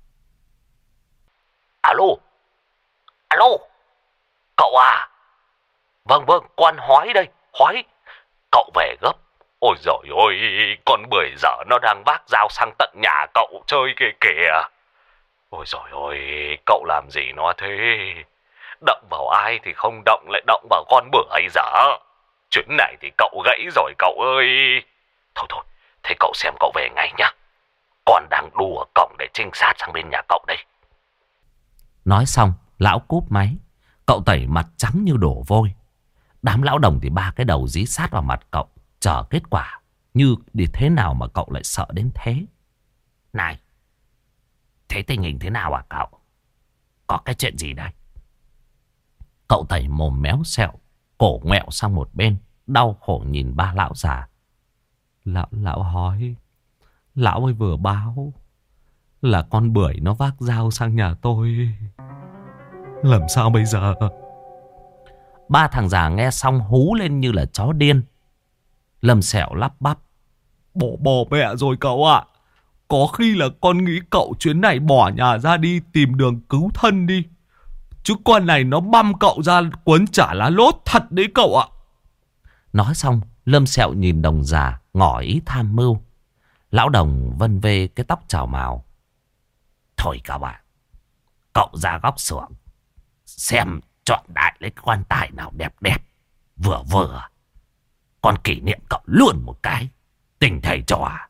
Alo, alo, cậu à? Vâng vâng, quan Hoái đây, Hoái. Cậu về gấp. Ôi giời ơi, con bưởi dở nó đang vác dao sang tận nhà cậu chơi kìa kìa. Ôi giời ơi, cậu làm gì nó thế? Động vào ai thì không động, lại động vào con bưởi dở. Chuyến này thì cậu gãy rồi cậu ơi. Thôi thôi, thế cậu xem cậu về ngay nhá. Con đang đu ở cổng để trinh sát sang bên nhà cậu đây. Nói xong, lão cúp máy. Cậu Tẩy mặt trắng như đổ vôi. Đám lão Đồng thì ba cái đầu dí sát vào mặt cậu, chờ kết quả. Như đi thế nào mà cậu lại sợ đến thế? Này, thế tình hình thế nào à cậu? Có cái chuyện gì đây? Cậu Tẩy mồm méo xẹo, cổ ngoẹo sang một bên, đau khổ nhìn ba lão già. Lão, lão hỏi, lão ấy vừa báo là con bưởi nó vác dao sang nhà tôi. Làm sao bây giờ? Ba thằng già nghe xong hú lên như là chó điên. Lâm Sẹo lắp bắp: Bỏ bỏ mẹ rồi cậu ạ. Có khi là con nghĩ cậu chuyến này bỏ nhà ra đi tìm đường cứu thân đi. Chứ con này nó băm cậu ra quấn chả lá lốt thật đấy cậu ạ. Nói xong, Lâm Sẹo nhìn Đồng Già ngỏ ý tham mưu. Lão Đồng vân vê cái tóc chào mào: Thôi các bạn, cậu ra góc xưởng xem chọn đại lấy cái quan tài nào đẹp đẹp, vừa vừa. Còn kỷ niệm cậu luôn một cái, tình thầy trò à?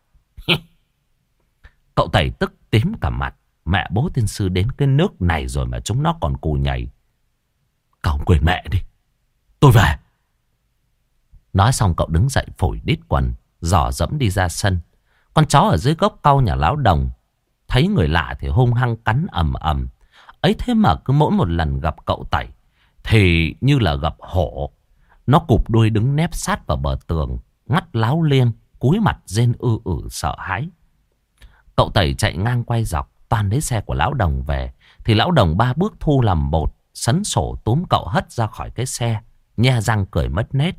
Cậu Tẩy tức tím cả mặt. Mẹ bố tiên sư đến cái nước này rồi mà chúng nó còn cù nhảy. Cậu quên mẹ đi, tôi về. Nói xong cậu đứng dậy phủi đít quần, dò dẫm đi ra sân. Con chó ở dưới gốc cau nhà lão Đồng thấy người lạ thì hung hăng cắn ầm ầm. Ấy thế mà cứ mỗi một lần gặp cậu Tẩy thì như là gặp hổ. Nó cụp đuôi đứng nép sát vào bờ tường, ngắt láo liêng, cúi mặt rên ư ử sợ hãi. Cậu Tẩy chạy ngang quay dọc, toàn lấy xe của lão Đồng về. Thì lão Đồng ba bước thu làm bột, sấn sổ túm cậu hất ra khỏi cái xe, nhe răng cười mất nết.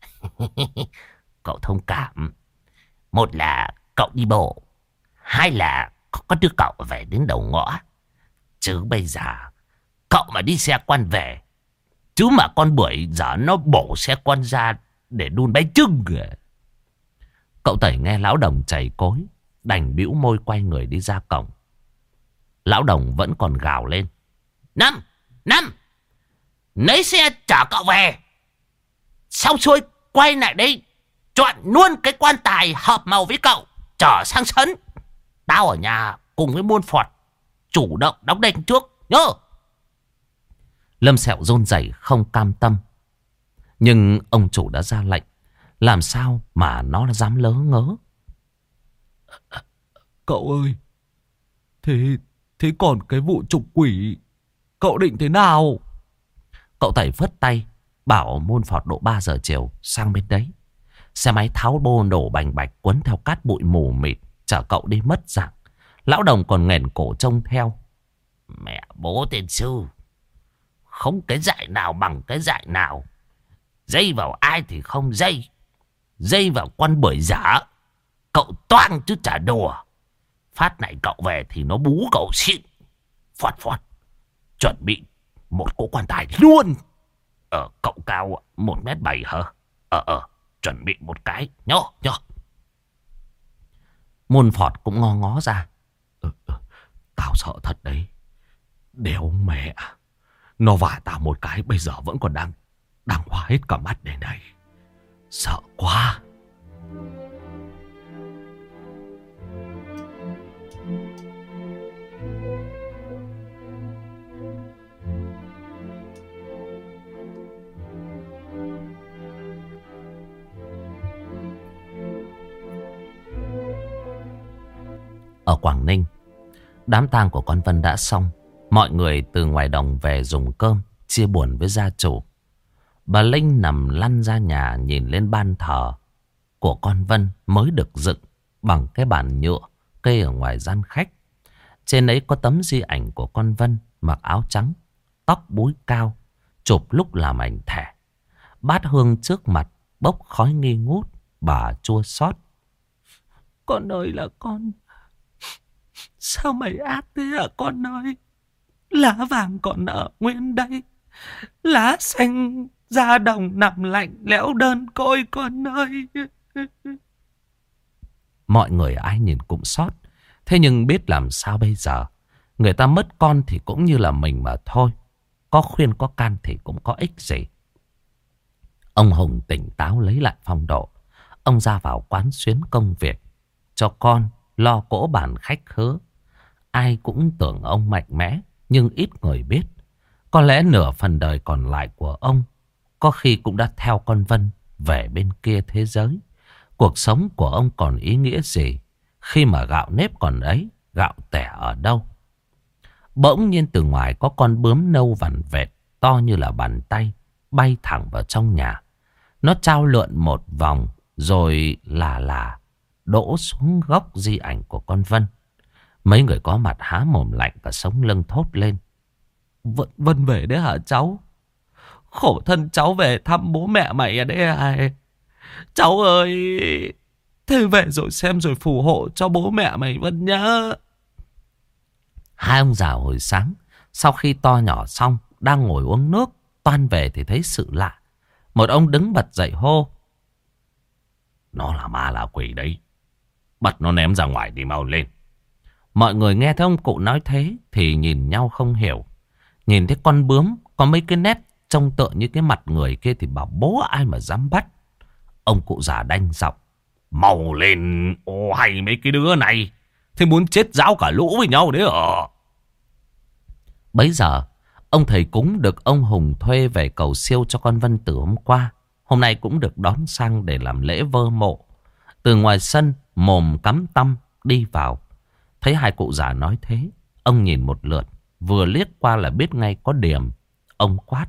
Cậu thông cảm. Một là cậu đi bộ, hai là có đưa cậu về đến đầu ngõ. Chứ bây giờ cậu mà đi xe quan về, chứ mà con bưởi giờ nó bổ xe quan ra để đun bánh trưng kìa. Cậu Tẩy nghe lão Đồng chảy cối, đành bĩu môi quay người đi ra cổng. Lão Đồng vẫn còn gào lên: Năm, Năm, lấy xe chở cậu về. Xong xuôi quay lại đây, chọn luôn cái quan tài hợp màu với cậu, chở sang sân. Tao ở nhà cùng với Muôn Phọt chủ động đóng đền trước nhớ. Lâm Sẹo run rẩy không cam tâm. Nhưng ông chủ đã ra lệnh, làm sao mà nó dám lớ ngớ. Cậu ơi, thế Thế còn cái vụ trục quỷ, cậu định thế nào? Cậu Tẩy phất tay, bảo Môn Phọt độ ba giờ chiều sang bên đấy. Xe máy tháo bô nổ bành bạch, quấn theo cát bụi mù mịt, chở cậu đi mất dạng. Lão Đồng còn nghển cổ trông theo. Mẹ bố tiên sư, không cái dạy nào bằng cái dạy nào. Dây vào ai thì không dây, dây vào con bưởi giả. Cậu toang chứ chả đùa. Phát này cậu về thì nó bú cậu xịn. Phọt phọt, chuẩn bị một cỗ quan tài luôn. Ờ, cậu cao một mét bảy hả? Ờ, ờ, chuẩn bị một cái, nhớ, nhớ. Môn Phọt cũng ngó ngó ra. Ừ, ừ, tao sợ thật đấy. Đéo mẹ, nó vả tao một cái bây giờ vẫn còn đang Đang hoa hết cả mắt đây này. Sợ quá. Ở Quảng Ninh, đám tang của con Vân đã xong. Mọi người từ ngoài đồng về dùng cơm, chia buồn với gia chủ. Bà Linh nằm lăn ra nhà nhìn lên ban thờ của con Vân mới được dựng bằng cái bàn nhựa kê ở ngoài gian khách. Trên ấy có tấm di ảnh của con Vân mặc áo trắng, tóc búi cao, chụp lúc làm ảnh thẻ. Bát hương trước mặt bốc khói nghi ngút, bà chua xót. Con ơi là con, sao mày ác thế hả con ơi? Lá vàng còn ở nguyên đây, lá xanh ra đồng nằm lạnh lẽo đơn côi con ơi. Mọi người ai nhìn cũng xót. Thế nhưng biết làm sao bây giờ. Người ta mất con thì cũng như là mình mà thôi. Có khuyên có can thì cũng có ích gì. Ông Hùng tỉnh táo lấy lại phong độ. Ông ra vào quán xuyến công việc, cho con lo cỗ bàn khách khứa. Ai cũng tưởng ông mạnh mẽ, nhưng ít người biết. Có lẽ nửa phần đời còn lại của ông có khi cũng đã theo con Vân về bên kia thế giới. Cuộc sống của ông còn ý nghĩa gì khi mà gạo nếp còn ấy, gạo tẻ ở đâu? Bỗng nhiên từ ngoài có con bướm nâu vằn vẹt to như là bàn tay bay thẳng vào trong nhà. Nó trao lượn một vòng rồi là là đỗ xuống góc di ảnh của con Vân. Mấy người có mặt há mồm lạnh cả sống lưng thốt lên. Vân, Vân về đấy hả cháu? Khổ thân cháu về thăm bố mẹ mày ở đây à? Cháu ơi, thế về rồi xem rồi phù hộ cho bố mẹ mày Vân nhá. Hai ông già hồi sáng sau khi to nhỏ xong đang ngồi uống nước, toan về thì thấy sự lạ. Một ông đứng bật dậy hô. Nó là ma là quỷ đấy, bắt nó ném ra ngoài đi mau lên. Mọi người nghe thấy ông cụ nói thế thì nhìn nhau không hiểu. Nhìn thấy con bướm có mấy cái nét trông tựa như cái mặt người kia thì bảo bố ai mà dám bắt. Ông cụ già đanh giọng. Mau lên, ô hay mấy cái đứa này, thế muốn chết ráo cả lũ với nhau đấy hả? Bấy giờ ông thầy cúng được ông Hùng thuê về cầu siêu cho con Vân từ hôm qua, hôm nay cũng được đón sang để làm lễ vơ mộ. Từ ngoài sân mồm cắm tăm đi vào. Thấy hai cụ già nói thế, ông nhìn một lượt, vừa liếc qua là biết ngay có điểm. Ông quát.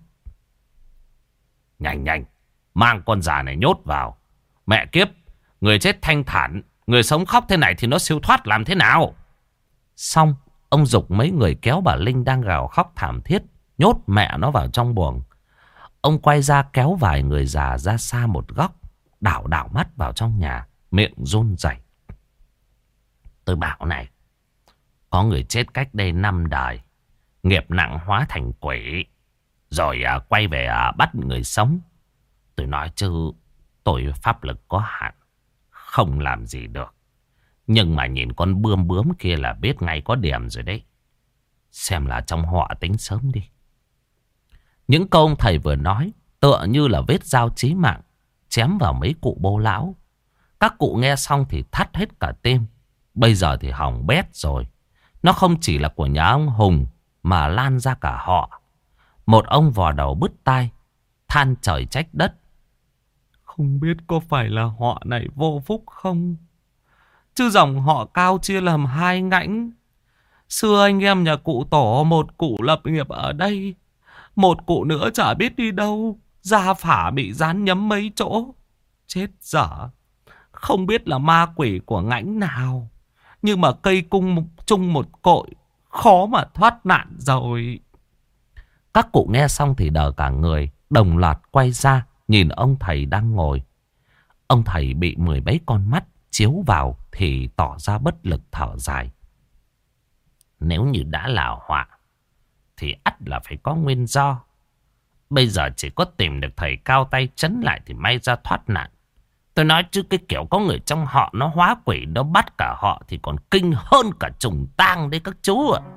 Nhanh nhanh, mang con già này nhốt vào. Mẹ kiếp, người chết thanh thản, người sống khóc thế này thì nó siêu thoát làm thế nào? Xong, ông giục mấy người kéo bà Linh đang gào khóc thảm thiết, nhốt mẹ nó vào trong buồng. Ông quay ra kéo vài người già ra xa một góc, đảo đảo mắt vào trong nhà, miệng run rẩy. Tôi bảo này, có người chết cách đây năm đời, nghiệp nặng hóa thành quỷ, rồi à, quay về à, bắt người sống. Tôi nói chứ, tôi pháp lực có hạn, không làm gì được. Nhưng mà nhìn con bươm bướm kia là biết ngay có điểm rồi đấy. Xem là trong họa tính sớm đi. Những câu ông thầy vừa nói tựa như là vết dao chí mạng chém vào mấy cụ bô lão. Các cụ nghe xong thì thắt hết cả tim. Bây giờ thì hỏng bét rồi. Nó không chỉ là của nhà ông Hùng mà lan ra cả họ. Một ông vò đầu bứt tai, than trời trách đất. Không biết có phải là họ này vô phúc không? Chứ dòng họ Cao chia làm hai ngãnh. Xưa anh em nhà cụ Tổ, một cụ lập nghiệp ở đây, một cụ nữa chả biết đi đâu. Gia phả bị rán nhấm mấy chỗ. Chết dở. Không biết là ma quỷ của ngãnh nào, nhưng mà cây cung chung một cội, khó mà thoát nạn rồi. Các cụ nghe xong thì đờ cả người, đồng loạt quay ra nhìn ông thầy đang ngồi. Ông thầy bị mười mấy con mắt chiếu vào thì tỏ ra bất lực thở dài. Nếu như đã là họa thì ắt là phải có nguyên do. Bây giờ chỉ có tìm được thầy cao tay trấn lại thì may ra thoát nạn. Tôi nói chứ cái kiểu có người trong họ nó hóa quỷ, nó bắt cả họ thì còn kinh hơn cả trùng tang đấy các chú ạ.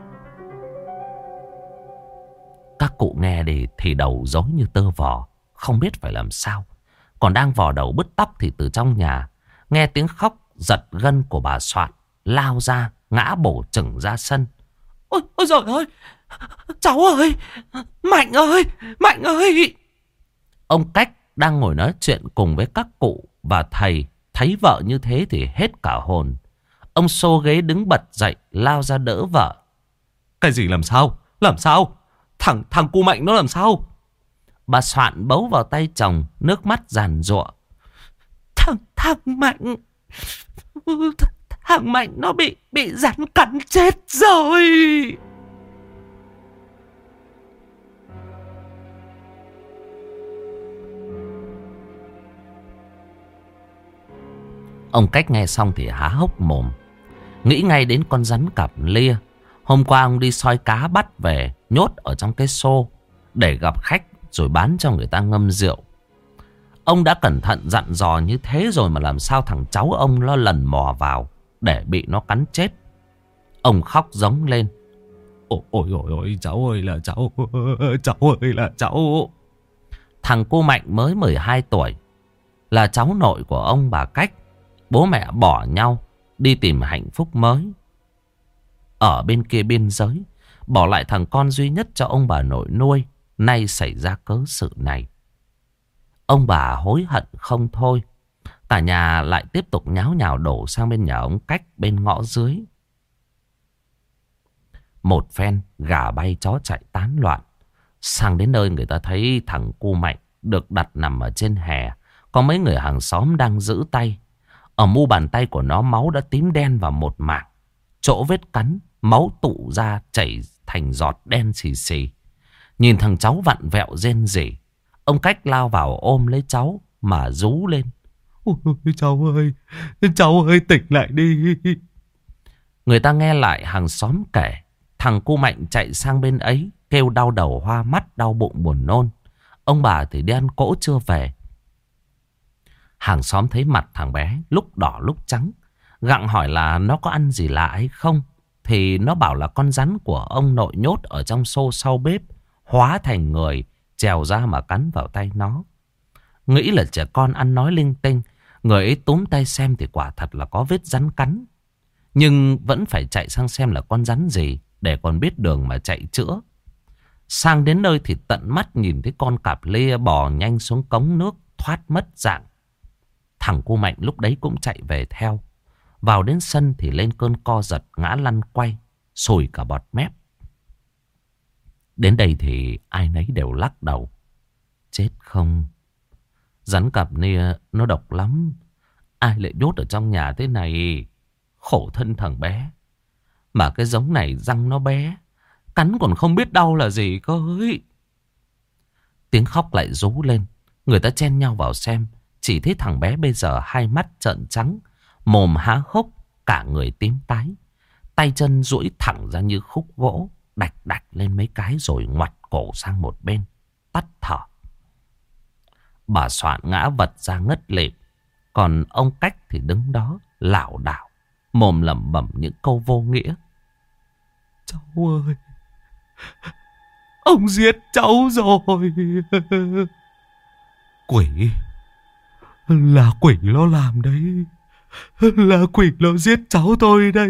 Các cụ nghe đi thì đầu rối như tơ vò, không biết phải làm sao. Còn đang vò đầu bứt tóc thì từ trong nhà nghe tiếng khóc giật gân của bà Soạn, lao ra ngã bổ chừng ra sân. Ôi, ôi giời ơi, cháu ơi, Mạnh ơi, Mạnh ơi. Ông Cách đang ngồi nói chuyện cùng với các cụ và thầy thấy vợ như thế thì hết cả hồn. Ông xô ghế đứng bật dậy lao ra đỡ vợ. Cái gì làm sao? Làm sao? Thằng thằng cu Mạnh nó làm sao? Bà Soạn bấu vào tay chồng, nước mắt giàn giụa. Thằng thằng Mạnh, thằng Mạnh nó bị bị rắn cắn chết rồi. Ông Cách nghe xong thì há hốc mồm, nghĩ ngay đến con rắn cặp lia. Hôm qua ông đi soi cá bắt về, nhốt ở trong cái xô để gặp khách rồi bán cho người ta ngâm rượu. Ông đã cẩn thận dặn dò như thế rồi mà làm sao thằng cháu ông nó lần mò vào để bị nó cắn chết. Ông khóc giống lên. Ôi ôi ôi ôi, cháu ơi là cháu, cháu ơi là cháu. Thằng cô Mạnh mới mười hai tuổi, là cháu nội của ông bà Cách. Bố mẹ bỏ nhau đi tìm hạnh phúc mới ở bên kia biên giới, bỏ lại thằng con duy nhất cho ông bà nội nuôi. Nay xảy ra cớ sự này, ông bà hối hận không thôi. Cả nhà lại tiếp tục nháo nhào đổ sang bên nhà ông Cách bên ngõ dưới. Một phen gà bay chó chạy tán loạn. Sang đến nơi người ta thấy thằng cu Mạnh được đặt nằm ở trên hè. Có mấy người hàng xóm đang giữ tay. Ở mu bàn tay của nó máu đã tím đen vào một mảng. Chỗ vết cắn máu tụ ra chảy thành giọt đen xì xì. Nhìn thằng cháu vặn vẹo rên rỉ, ông Cách lao vào ôm lấy cháu mà rú lên. Ôi cháu ơi, cháu ơi tỉnh lại đi. Người ta nghe lại hàng xóm kể, thằng cu Mạnh chạy sang bên ấy kêu đau đầu hoa mắt, đau bụng buồn nôn. Ông bà thì đi ăn cỗ chưa về. Hàng xóm thấy mặt thằng bé lúc đỏ lúc trắng, gặng hỏi là nó có ăn gì lạ hay không. Thì nó bảo là con rắn của ông nội nhốt ở trong xô sau bếp hóa thành người, trèo ra mà cắn vào tay nó. Nghĩ là trẻ con ăn nói linh tinh, người ấy túm tay xem thì quả thật là có vết rắn cắn. Nhưng vẫn phải chạy sang xem là con rắn gì để còn biết đường mà chạy chữa. Sang đến nơi thì tận mắt nhìn thấy con cạp lia bò nhanh xuống cống nước thoát mất dạng. Thằng cu Mạnh lúc đấy cũng chạy về theo. Vào đến sân thì lên cơn co giật, ngã lăn quay, sùi cả bọt mép. Đến đây thì ai nấy đều lắc đầu. Chết không? Rắn cặp nia nó độc lắm. Ai lại nhốt ở trong nhà thế này? Khổ thân thằng bé. Mà cái giống này răng nó bé, cắn còn không biết đau là gì cơ ấy. Tiếng khóc lại rú lên. Người ta chen nhau vào xem. Chỉ thấy thằng bé bây giờ hai mắt trợn trắng, mồm há hốc, cả người tím tái. Tay chân duỗi thẳng ra như khúc gỗ, đạch đạch lên mấy cái rồi ngoặt cổ sang một bên, tắt thở. Bà Soạn ngã vật ra ngất lịm. Còn ông Cách thì đứng đó lảo đảo, mồm lẩm bẩm những câu vô nghĩa. Cháu ơi, ông giết cháu rồi. Quỷ, là quỷ nó làm đấy. Là quỷ nó giết cháu tôi đây.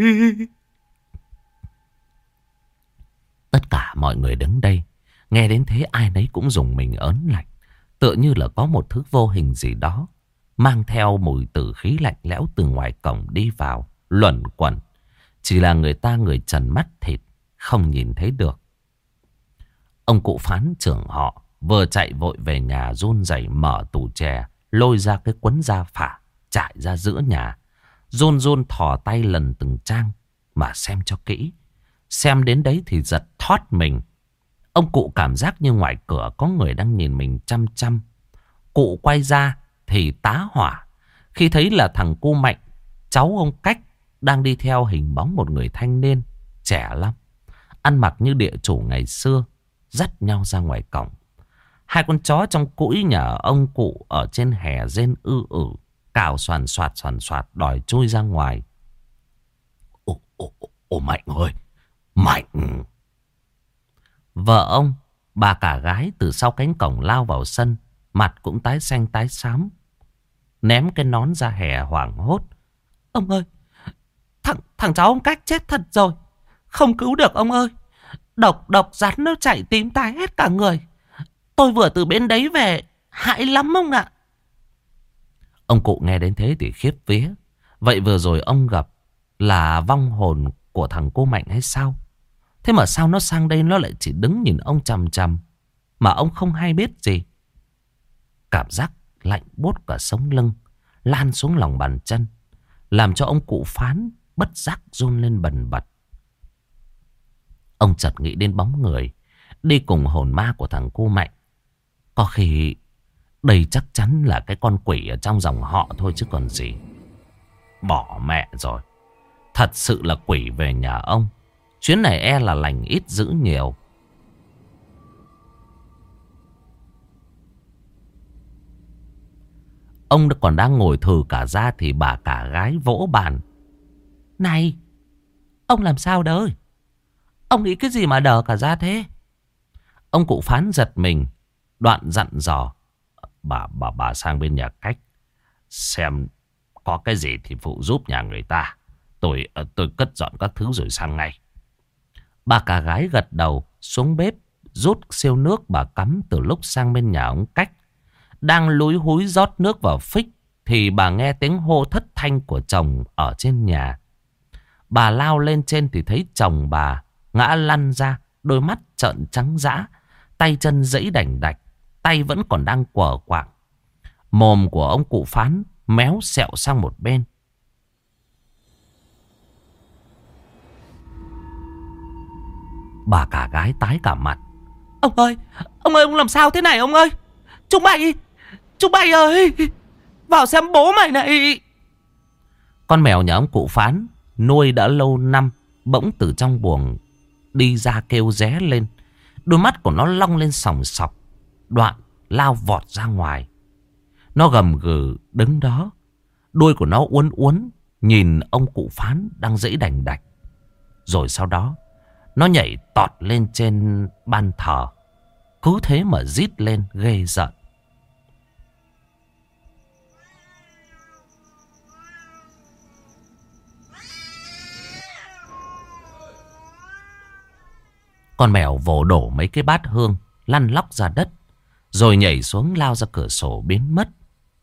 Tất cả mọi người đứng đây nghe đến thế ai nấy cũng rùng mình ớn lạnh. Tựa như là có một thứ vô hình gì đó mang theo mùi tử khí lạnh lẽo từ ngoài cổng đi vào, luẩn quẩn. Chỉ là người ta người trần mắt thịt, không nhìn thấy được. Ông cụ Phán trưởng họ vừa chạy vội về nhà, run rẩy mở tủ chè, lôi ra cái quấn da phả, trải ra giữa nhà. Run run thò tay lần từng trang mà xem cho kỹ. Xem đến đấy thì giật thót mình. Ông cụ cảm giác như ngoài cửa có người đang nhìn mình chăm chăm. Cụ quay ra thì tá hỏa khi thấy là thằng cu Mạnh, cháu ông Cách, đang đi theo hình bóng một người thanh niên trẻ lắm, ăn mặc như địa chủ ngày xưa, dắt nhau ra ngoài cổng. Hai con chó trong cũi nhà ông cụ ở trên hè rên ư ử, cào xoàn xoạt xoàn xoạt đòi chui ra ngoài. Ồ, ồ, ồ Mạnh ơi, Mạnh! Vợ ông, bà cả gái từ sau cánh cổng lao vào sân, mặt cũng tái xanh tái xám, ném cái nón ra hè hoảng hốt. Ông ơi, thằng, thằng cháu ông Cách chết thật rồi, không cứu được ông ơi. Độc độc rắn nó chạy tím tái hết cả người. Tôi vừa từ bên đấy về, hại lắm ông ạ. Ông cụ nghe đến thế thì khiếp vía. Vậy vừa rồi ông gặp là vong hồn của thằng cô Mạnh hay sao? Thế mà sao nó sang đây nó lại chỉ đứng nhìn ông chằm chằm, mà ông không hay biết gì. Cảm giác lạnh buốt cả sống lưng lan xuống lòng bàn chân, làm cho ông cụ Phán bất giác run lên bần bật. Ông chợt nghĩ đến bóng người đi cùng hồn ma của thằng cô Mạnh. Có khi đây chắc chắn là cái con quỷ ở trong dòng họ thôi chứ còn gì. Bỏ mẹ rồi, thật sự là quỷ về nhà ông. Chuyến này e là lành ít dữ nhiều. Ông còn đang ngồi thừ cả ra thì bà cả gái vỗ bàn. Này, ông làm sao đấy? Ông nghĩ cái gì mà đờ cả ra thế? Ông cụ Phán giật mình, đoạn dặn dò. Bà, bà, bà sang bên nhà Cách, xem có cái gì thì phụ giúp nhà người ta. Tôi, tôi cất dọn các thứ rồi sang ngay. Bà cả gái gật đầu, xuống bếp rút siêu nước bà cắm từ lúc sang bên nhà ông Cách. Đang lúi húi rót nước vào phích thì bà nghe tiếng hô thất thanh của chồng ở trên nhà. Bà lao lên trên thì thấy chồng bà ngã lăn ra, đôi mắt trợn trắng dã, tay chân giãy đành đạch, tay vẫn còn đang quờ quạng. Mồm của ông cụ Phán méo xẹo sang một bên. Bà cả gái tái cả mặt. Ông ơi, ông ơi, ông làm sao thế này ông ơi? Chúng mày, chúng mày ơi, vào xem bố mày này. Con mèo nhà ông cụ Phán nuôi đã lâu năm bỗng từ trong buồng đi ra kêu ré lên. Đôi mắt của nó long lên sòng sọc, đoạn lao vọt ra ngoài. Nó gầm gừ đứng đó, đuôi của nó uốn uốn nhìn ông cụ Phán đang giãy đành đạch. Rồi sau đó nó nhảy tọt lên trên ban thờ, cứ thế mà rít lên ghê rợn. Con mèo vồ đổ mấy cái bát hương, lăn lóc ra đất, rồi nhảy xuống lao ra cửa sổ biến mất.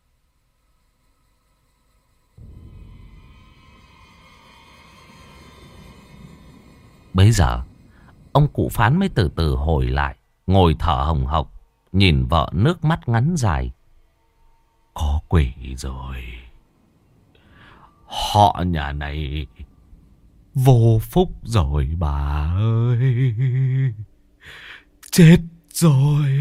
Bấy giờ, ông cụ Phán mới từ từ hồi lại, ngồi thở hồng hộc, nhìn vợ nước mắt ngắn dài. Có quỷ rồi. Họ nhà này vô phúc rồi bà ơi. Chết rồi.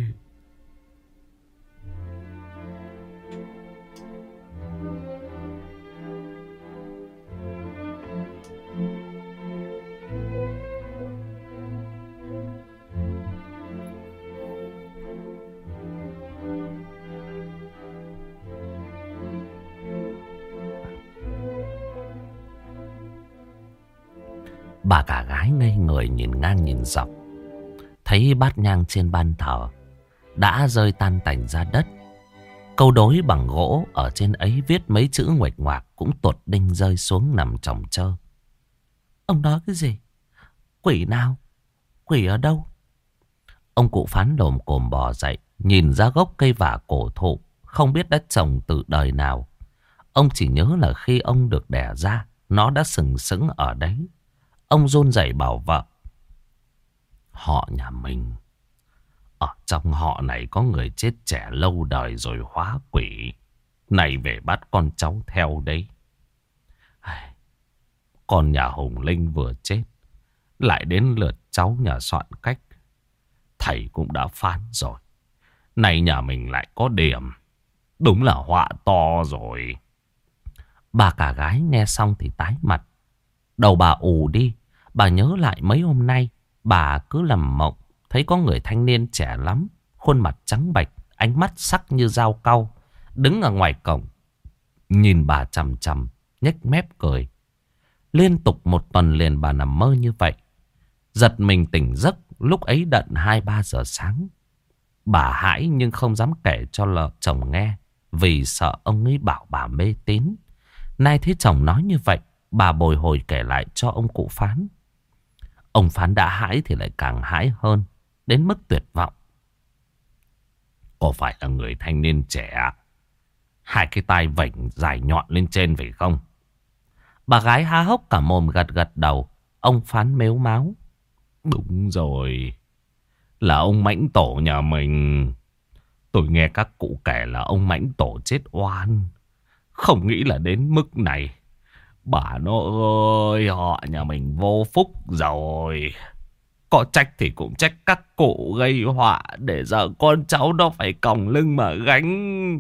Bà cả gái ngây người nhìn ngang nhìn dọc, thấy bát nhang trên ban thờ đã rơi tan tành ra đất. Câu đối bằng gỗ ở trên ấy viết mấy chữ nguệch ngoạc cũng tột đinh rơi xuống nằm chồng chơ. Ông nói cái gì? Quỷ nào? Quỷ ở đâu? Ông cụ Phán lồm cồm bò dậy, nhìn ra gốc cây vả cổ thụ, không biết đã trồng từ đời nào. Ông chỉ nhớ là khi ông được đẻ ra nó đã sừng sững ở đấy. Ông run rẩy bảo vợ. Họ nhà mình, ở trong họ này có người chết trẻ lâu đời rồi hóa quỷ. Này về bắt con cháu theo đấy. Con nhà Hùng Linh vừa chết, lại đến lượt cháu nhà Soạn Cách. Thầy cũng đã phán rồi. Này nhà mình lại có điểm. Đúng là họa to rồi. Bà cả gái nghe xong thì tái mặt. Đầu bà ù đi. Bà nhớ lại mấy hôm nay bà cứ nằm mộng thấy có người thanh niên trẻ lắm, khuôn mặt trắng bệch, ánh mắt sắc như dao cau, đứng ở ngoài cổng nhìn bà chằm chằm, nhếch mép cười. Liên tục một tuần liền bà nằm mơ như vậy. Giật mình tỉnh giấc lúc ấy đận hai ba giờ sáng. Bà hãi nhưng không dám kể cho lợ chồng nghe, vì sợ ông ấy bảo bà mê tín. Nay thấy chồng nói như vậy, bà bồi hồi kể lại cho ông cụ Phán. Ông Phán đã hãi thì lại càng hãi hơn, đến mức tuyệt vọng. Có phải là người thanh niên trẻ, hai cái tai vảnh dài nhọn lên trên phải không? Bà gái há hốc cả mồm gật gật đầu. Ông Phán mếu máo. Đúng rồi, là ông Mãnh Tổ nhà mình. Tôi nghe các cụ kể là ông Mãnh Tổ chết oan, không nghĩ là đến mức này. Bà nó ơi, họ nhà mình vô phúc rồi. Có trách thì cũng trách các cụ gây họa, để giờ con cháu nó phải còng lưng mà gánh.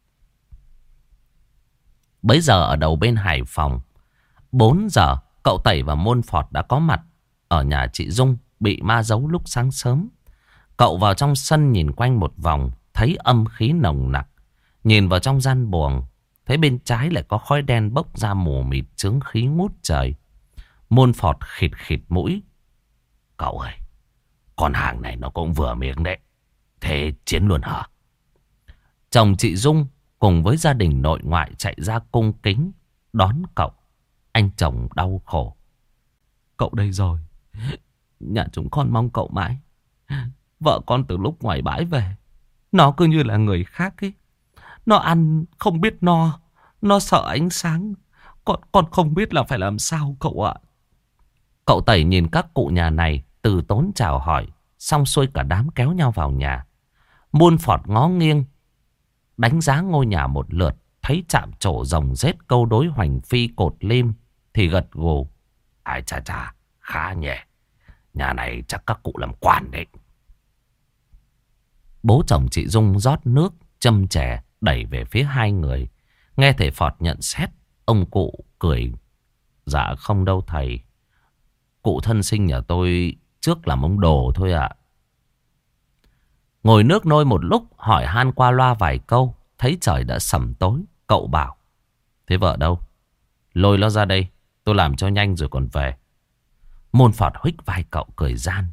Bấy giờ ở đầu bên Hải Phòng, bốn giờ, cậu Tẩy và Môn Phọt đã có mặt ở nhà chị Dung bị ma giấu lúc sáng sớm. Cậu vào trong sân nhìn quanh một vòng, thấy âm khí nồng nặc. Nhìn vào trong gian buồng, thấy bên trái lại có khói đen bốc ra mù mịt, chướng khí ngút trời. Môn Phọt khịt khịt mũi. Cậu ơi, con hàng này nó cũng vừa miếng đấy. Thế chiến luôn hả? Chồng chị Dung cùng với gia đình nội ngoại chạy ra cung kính đón cậu. Anh chồng đau khổ. Cậu đây rồi. Nhà chúng con mong cậu mãi. Vợ con từ lúc ngoài bãi về, nó cứ như là người khác ấy. Nó ăn không biết no, nó sợ ánh sáng. Con, con không biết là phải làm sao cậu ạ. Cậu Tẩy nhìn các cụ nhà này từ tốn chào hỏi, xong xuôi cả đám kéo nhau vào nhà. Môn Phọt ngó nghiêng đánh giá ngôi nhà một lượt, thấy chạm trổ rồng rết câu đối hoành phi cột lim thì gật gù. Ai chà chà, khá nhỉ. Nhà này chắc các cụ làm quan đấy. Bố chồng chị Dung rót nước châm chè đẩy về phía hai người. Nghe thầy Phọt nhận xét, ông cụ cười. Dạ không đâu thầy. Cụ thân sinh nhà tôi trước làm ông đồ thôi ạ. Ngồi nước nôi một lúc, hỏi han qua loa vài câu. Thấy trời đã sẩm tối, cậu bảo. Thế vợ đâu? Lôi nó ra đây, tôi làm cho nhanh rồi còn về. Môn Phọt huých vai cậu cười gian.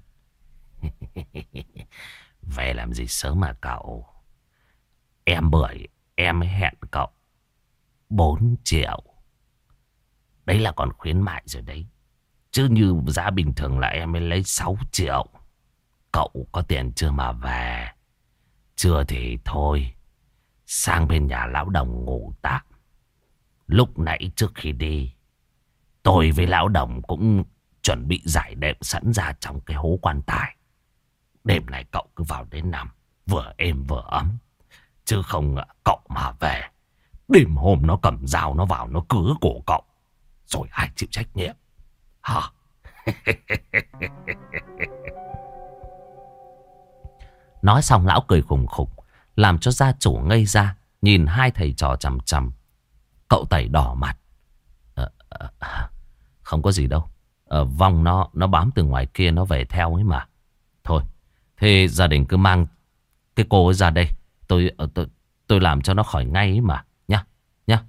Về làm gì sớm mà cậu? Em bưởi, em mới hẹn cậu bốn triệu. Đấy là còn khuyến mại rồi đấy. Chứ như giá bình thường là em mới lấy sáu triệu. Cậu có tiền chưa mà về? Chưa thì thôi, sang bên nhà lão đồng ngủ tạm. Lúc nãy trước khi đi, tôi với lão đồng cũng chuẩn bị giải đệm sẵn ra trong cái hố quan tài. Đêm này cậu cứ vào đến nằm, vừa êm vừa ấm. Chứ không cậu mà về, đêm hôm nó cầm dao nó vào nó cứa cổ cậu, rồi ai chịu trách nhiệm hả? Nói xong lão cười khùng khục, làm cho gia chủ ngây ra, nhìn hai thầy trò chằm chằm. Cậu Tẩy đỏ mặt. À, à, không có gì đâu. À, vong nó nó bám từ ngoài kia nó về theo ấy mà. Thôi, thế gia đình cứ mang cái cô ấy ra đây. Tôi tôi tôi làm cho nó khỏi ngay ấy mà. Nhá, nhá.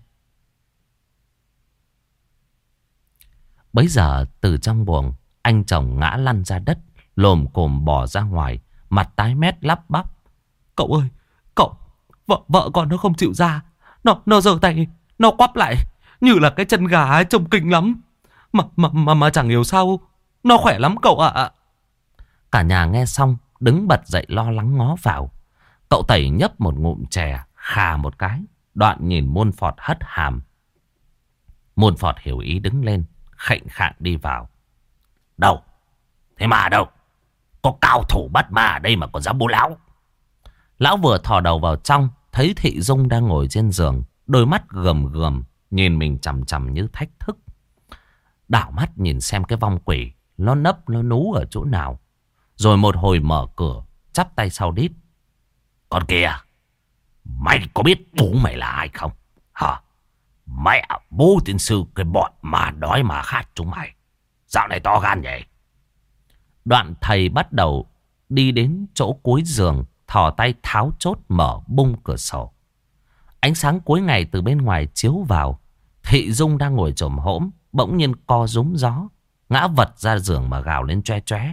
Bấy giờ từ trong buồng, anh chồng ngã lăn ra đất, lồm cồm bò ra ngoài, mặt tái mét lắp bắp. Cậu ơi, cậu, vợ vợ con nó không chịu ra. Nó nó giơ tay, nó quắp lại như là cái chân gà ấy, trông kinh lắm. Mà mà mà mà chẳng hiểu sao nó khỏe lắm cậu ạ. À. Cả nhà nghe xong đứng bật dậy lo lắng ngó vào. Cậu Tẩy nhấp một ngụm chè, khà một cái, đoạn nhìn Môn Phọt hất hàm. Môn Phọt hiểu ý đứng lên, khệnh khạng đi vào. Đâu? Thế mà đâu? Có cao thủ bắt ma ở đây mà còn dám bố lão. Lão vừa thò đầu vào trong, thấy Thị Dung đang ngồi trên giường, đôi mắt gầm gầm, nhìn mình chằm chằm như thách thức. Đảo mắt nhìn xem cái vong quỷ, nó nấp nó nú ở chỗ nào. Rồi một hồi mở cửa, chắp tay sau đít. Con kìa, mày có biết bố mày là ai không? Hả? Mẹ bố tiên sư cái bọn mà đói mà khát chúng mày. Dạo này to gan vậy. Đoạn thầy bắt đầu đi đến chỗ cuối giường, thò tay tháo chốt mở bung cửa sổ. Ánh sáng cuối ngày từ bên ngoài chiếu vào. Thị Dung đang ngồi chồm hổm, bỗng nhiên co rúm gió, ngã vật ra giường mà gào lên choe choé.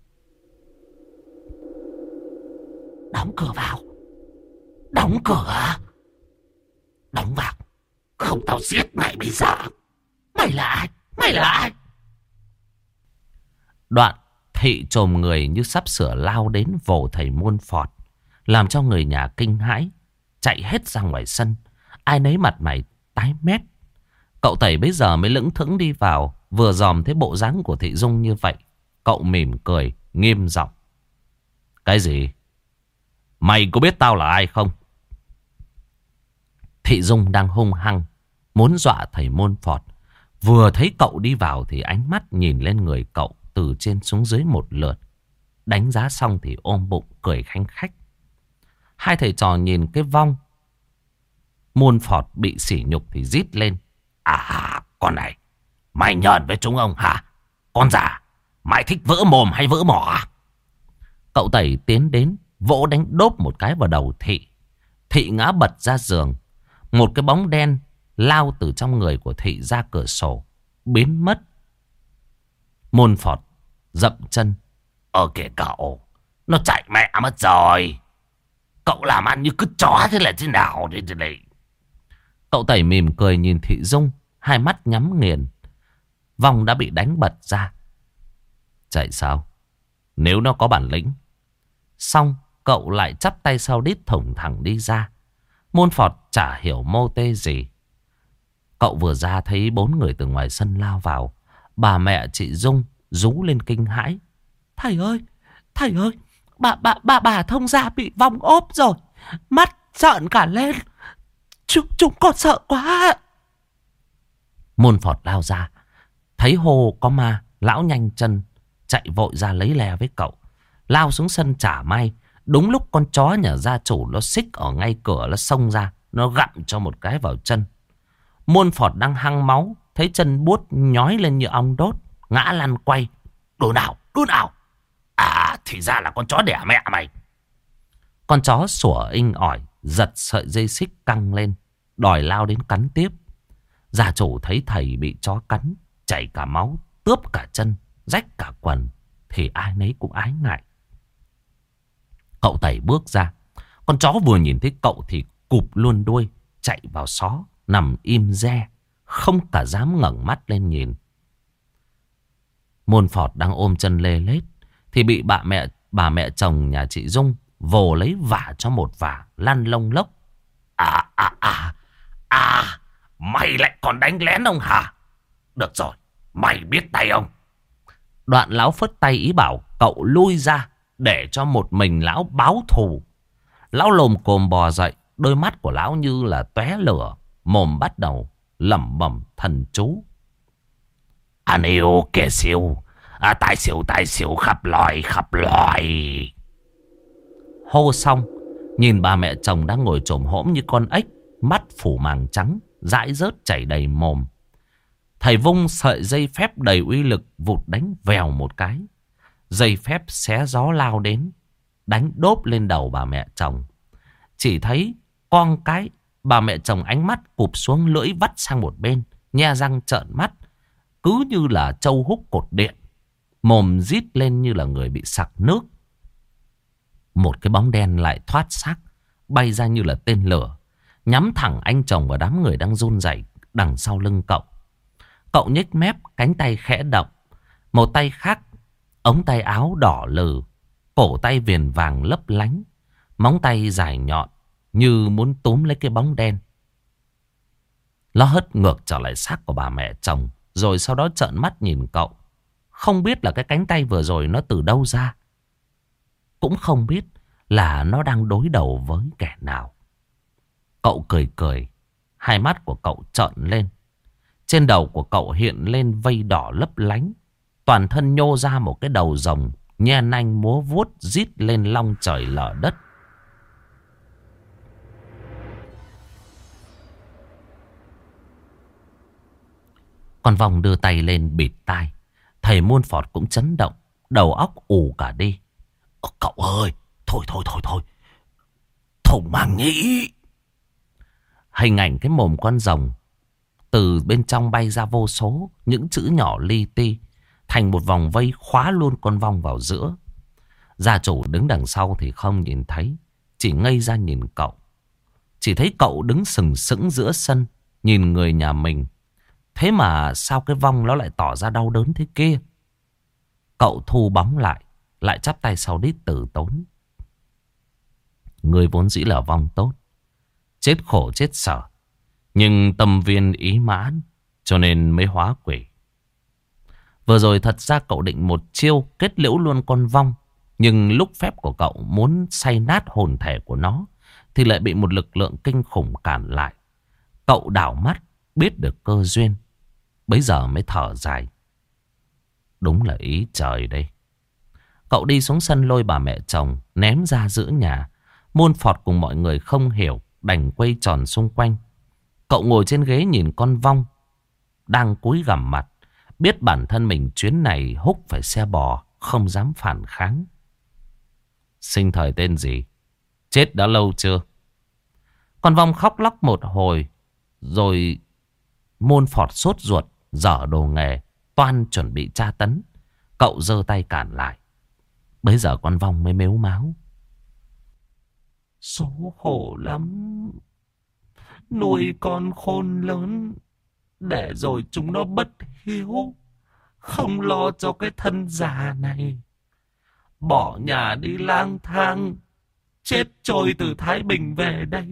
Đóng cửa vào. Đóng cửa. Đóng vào. Không tao giết mày bây giờ. Mày là ai? Mày là ai? Đoạn Thị chồm người như sắp sửa lao đến vồ thầy Môn Phọt, làm cho người nhà kinh hãi, chạy hết ra ngoài sân. Ai nấy mặt mày tái mét. Cậu Tẩy bây giờ mới lững thững đi vào, vừa dòm thấy bộ dáng của Thị Dung như vậy, cậu mỉm cười nghiêm giọng. Cái gì? Mày có biết tao là ai không? Thị Dung đang hung hăng muốn dọa thầy Môn Phọt. Vừa thấy cậu đi vào thì ánh mắt nhìn lên người cậu từ trên xuống dưới một lượt. Đánh giá xong thì ôm bụng cười khanh khách. Hai thầy trò nhìn cái vong Môn Phọt bị sỉ nhục thì rít lên. À, con này, mày nhờn với chúng ông hả? Con già, mày thích vỡ mồm hay vỡ mỏ à? Cậu Tẩy tiến đến, vỗ đánh đốp một cái vào đầu Thị. Thị ngã bật ra giường. Một cái bóng đen lao từ trong người của Thị ra cửa sổ, biến mất. Môn Phọt dậm chân. Ờ kìa cậu, nó chạy mẹ mất rồi. Cậu làm ăn như cứ chó thế là thế nào thế này? Cậu Tẩy mỉm cười nhìn Thị Dung, hai mắt nhắm nghiền. Vong đã bị đánh bật ra. Chạy sao? Nếu nó có bản lĩnh. Xong cậu lại chắp tay sau đít thủng thẳng đi ra. Môn Phọt chả hiểu mô tê gì. Cậu vừa ra thấy bốn người từ ngoài sân lao vào. Bà mẹ chị Dung rú lên kinh hãi. Thầy ơi, thầy ơi, bà bà bà bà thông gia bị vong ốp rồi. Mắt trợn cả lên. Chúng, chúng con sợ quá. Môn Phọt lao ra, thấy hồ có ma, lão nhanh chân chạy vội ra lấy le với cậu. Lao xuống sân chả may. Đúng lúc con chó nhà gia chủ nó xích ở ngay cửa, nó xông ra, nó gặm cho một cái vào chân. Môn Phọt đang hăng máu, thấy chân buốt nhói lên như ong đốt, ngã lăn quay. Đồ nào, đồ nào? À, thì ra là con chó đẻ mẹ mày. Con chó sủa inh ỏi, giật sợi dây xích căng lên, đòi lao đến cắn tiếp. Gia chủ thấy thầy bị chó cắn, chảy cả máu, tướp cả chân, rách cả quần, thì ai nấy cũng ái ngại. Cậu Tẩy bước ra. Con chó vừa nhìn thấy cậu thì cụp luôn đuôi, chạy vào xó, nằm im re, không cả dám ngẩng mắt lên nhìn. Môn Phọt đang ôm chân lê lết thì bị bà mẹ bà mẹ chồng nhà chị Dung vồ lấy vả cho một vả, lăn lông lốc. À à à à, mày lại còn đánh lén ông hả? Được rồi, mày biết tay ông. Đoạn lão phất tay ý bảo cậu lui ra để cho một mình lão báo thù. Lão lồm cồm bò dậy, đôi mắt của lão như là tóe lửa, mồm bắt đầu lẩm bẩm thần chú. Anh yêu kẻ siêu, à, tài siêu tài siêu khắp loài khắp loài. Hô xong, nhìn bà mẹ chồng đang ngồi chồm hổm như con ếch, mắt phủ màng trắng, dãi rớt chảy đầy mồm. Thầy vung sợi dây phép đầy uy lực vụt đánh vèo một cái. Dây phép xé gió lao đến, đánh đốp lên đầu bà mẹ chồng. Chỉ thấy con cái bà mẹ chồng ánh mắt cụp xuống, lưỡi vắt sang một bên, nhe răng trợn mắt, cứ như là trâu húc cột điện, mồm rít lên như là người bị sặc nước. Một cái bóng đen lại thoát xác, bay ra như là tên lửa, nhắm thẳng anh chồng và đám người đang run rẩy đằng sau lưng cậu. Cậu nhếch mép, cánh tay khẽ động, một tay khác ống tay áo đỏ lừ, cổ tay viền vàng lấp lánh, móng tay dài nhọn như muốn túm lấy cái bóng đen. Nó hất ngược trở lại xác của bà mẹ chồng, rồi sau đó trợn mắt nhìn cậu. Không biết là cái cánh tay vừa rồi nó từ đâu ra. Cũng không biết là nó đang đối đầu với kẻ nào. Cậu cười cười. Hai mắt của cậu trợn lên. Trên đầu của cậu hiện lên vây đỏ lấp lánh. Toàn thân nhô ra một cái đầu rồng, nhe nanh múa vuốt rít lên long trời lở đất. Con Vong đưa tay lên bịt tai. Thầy Muôn Phọt cũng chấn động, đầu óc ù cả đi. Ồ, cậu ơi, thôi thôi thôi thôi, Thùng Mang Nhĩ. Hình ảnh cái mồm con rồng, từ bên trong bay ra vô số những chữ nhỏ li ti, thành một vòng vây khóa luôn con Vong vào giữa. Gia chủ đứng đằng sau thì không nhìn thấy, chỉ ngây ra nhìn cậu. Chỉ thấy cậu đứng sừng sững giữa sân, nhìn người nhà mình. Thế mà sao cái Vong nó lại tỏ ra đau đớn thế kia? Cậu thu bóng lại, lại chắp tay sau đít từ tốn. Người vốn dĩ là Vong tốt, chết khổ chết sở, nhưng tâm viên ý mãn, cho nên mới hóa quỷ. Vừa rồi thật ra cậu định một chiêu kết liễu luôn con Vong, nhưng lúc phép của cậu muốn xay nát hồn thể của nó thì lại bị một lực lượng kinh khủng cản lại. Cậu đảo mắt biết được cơ duyên, bấy giờ mới thở dài. Đúng là ý trời đây. Cậu đi xuống sân lôi bà mẹ chồng ném ra giữa nhà. Muôn Phọt cùng mọi người không hiểu, đành quay tròn xung quanh. Cậu ngồi trên ghế nhìn con Vong đang cúi gằm mặt, biết bản thân mình chuyến này húc phải xe bò, không dám phản kháng. Sinh thời tên gì? Chết đã lâu chưa? Con Vong khóc lóc một hồi, rồi Muôn Phọt sốt ruột, dở đồ nghề, toan chuẩn bị tra tấn. Cậu giơ tay cản lại. Bấy giờ con Vong mới mếu máo. Số khổ lắm. Nuôi con khôn lớn, để rồi chúng nó bất hiếu, không lo cho cái thân già này. Bỏ nhà đi lang thang, chết trôi từ Thái Bình về đây.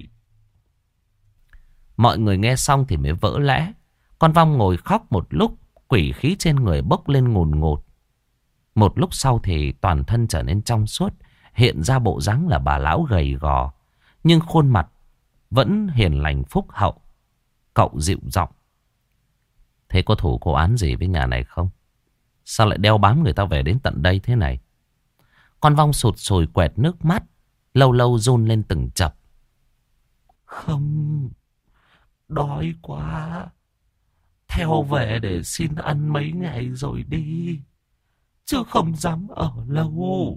Mọi người nghe xong thì mới vỡ lẽ. Con Vong ngồi khóc một lúc, quỷ khí trên người bốc lên ngùn ngụt. Một lúc sau thì toàn thân trở nên trong suốt, hiện ra bộ dáng là bà lão gầy gò, nhưng khuôn mặt vẫn hiền lành phúc hậu. Cậu dịu giọng. Thế có thủ có án gì với nhà này không? Sao lại đeo bám người ta về đến tận đây thế này? Con Vong sụt sùi quẹt nước mắt, lâu lâu run lên từng chập. Không, đói quá, theo về để xin ăn mấy ngày rồi đi, chứ không dám ở lâu.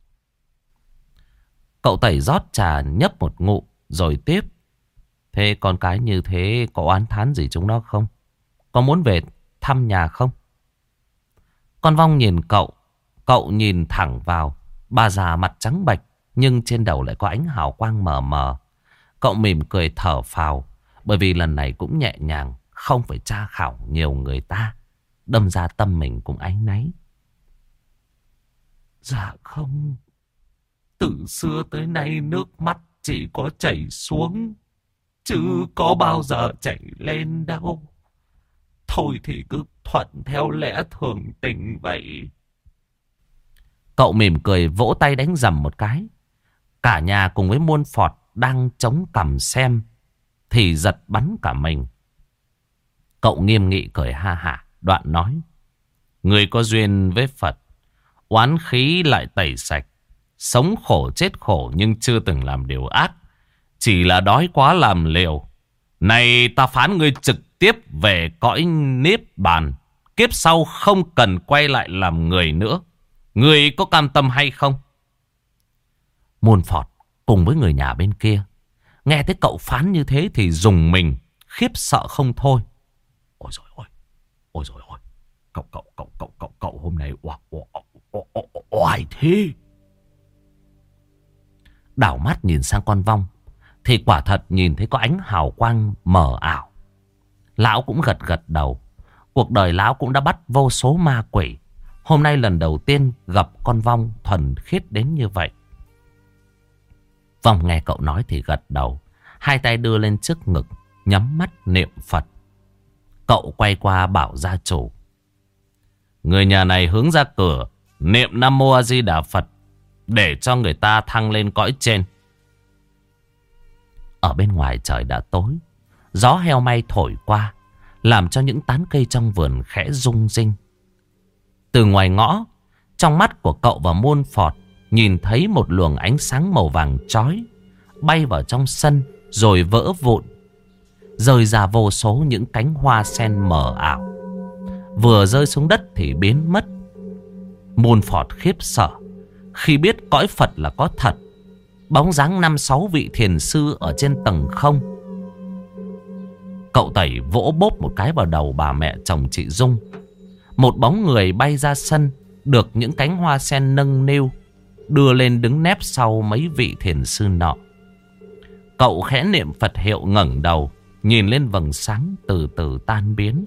Cậu tẩy rót trà nhấp một ngụm rồi tiếp. Thế con cái như thế có oán thán gì chúng nó không? Có muốn về thăm nhà không? Con Vong nhìn cậu. Cậu nhìn thẳng vào. Bà già mặt trắng bệch, nhưng trên đầu lại có ánh hào quang mờ mờ. Cậu mỉm cười thở phào, bởi vì lần này cũng nhẹ nhàng, không phải tra khảo nhiều người ta. Đâm ra tâm mình cũng áy náy. Dạ không, từ xưa tới nay nước mắt chỉ có chảy xuống, chứ có bao giờ chảy lên đâu. Thôi thì cứ thuận theo lẽ thường tình vậy. Cậu mỉm cười vỗ tay đánh rầm một cái. Cả nhà cùng với Muôn Phọt đang chống cằm xem thì giật bắn cả mình. Cậu nghiêm nghị cười ha hả, đoạn nói. Người có duyên với Phật, oán khí lại tẩy sạch. Sống khổ chết khổ nhưng chưa từng làm điều ác, chỉ là đói quá làm liều. Này ta phán ngươi trực tiếp về cõi niết bàn, kiếp sau không cần quay lại làm người nữa. Ngươi có cam tâm hay không? Muôn Phọt cùng với người nhà bên kia nghe thấy cậu phán như thế thì rùng mình, khiếp sợ không thôi. Ôi dồi ôi, ôi dồi ôi, cậu cậu cậu cậu cậu cậu hôm nay oai oai oai thế. Đảo mắt nhìn sang con Vong thì quả thật nhìn thấy có ánh hào quang mờ ảo. Lão cũng gật gật đầu. Cuộc đời lão cũng đã bắt vô số ma quỷ. Hôm nay lần đầu tiên gặp con Vong thuần khiết đến như vậy. Vong nghe cậu nói thì gật đầu, hai tay đưa lên trước ngực, nhắm mắt niệm Phật. Cậu quay qua bảo gia chủ: người nhà này hướng ra cửa, niệm Nam Mô A Di Đà Phật để cho người ta thăng lên cõi trên. Ở bên ngoài trời đã tối, gió heo may thổi qua, làm cho những tán cây trong vườn khẽ rung rinh. Từ ngoài ngõ, trong mắt của cậu và Môn Phọt nhìn thấy một luồng ánh sáng màu vàng chói bay vào trong sân rồi vỡ vụn, rơi ra vô số những cánh hoa sen mờ ảo. Vừa rơi xuống đất thì biến mất. Môn Phọt khiếp sợ khi biết cõi Phật là có thật. Bóng dáng năm sáu vị thiền sư ở trên tầng không. Cậu Tẩy vỗ bốp một cái vào đầu bà mẹ chồng chị Dung. Một bóng người bay ra sân, được những cánh hoa sen nâng niu, đưa lên đứng nép sau mấy vị thiền sư nọ. Cậu khẽ niệm Phật hiệu, ngẩng đầu nhìn lên vầng sáng từ từ tan biến.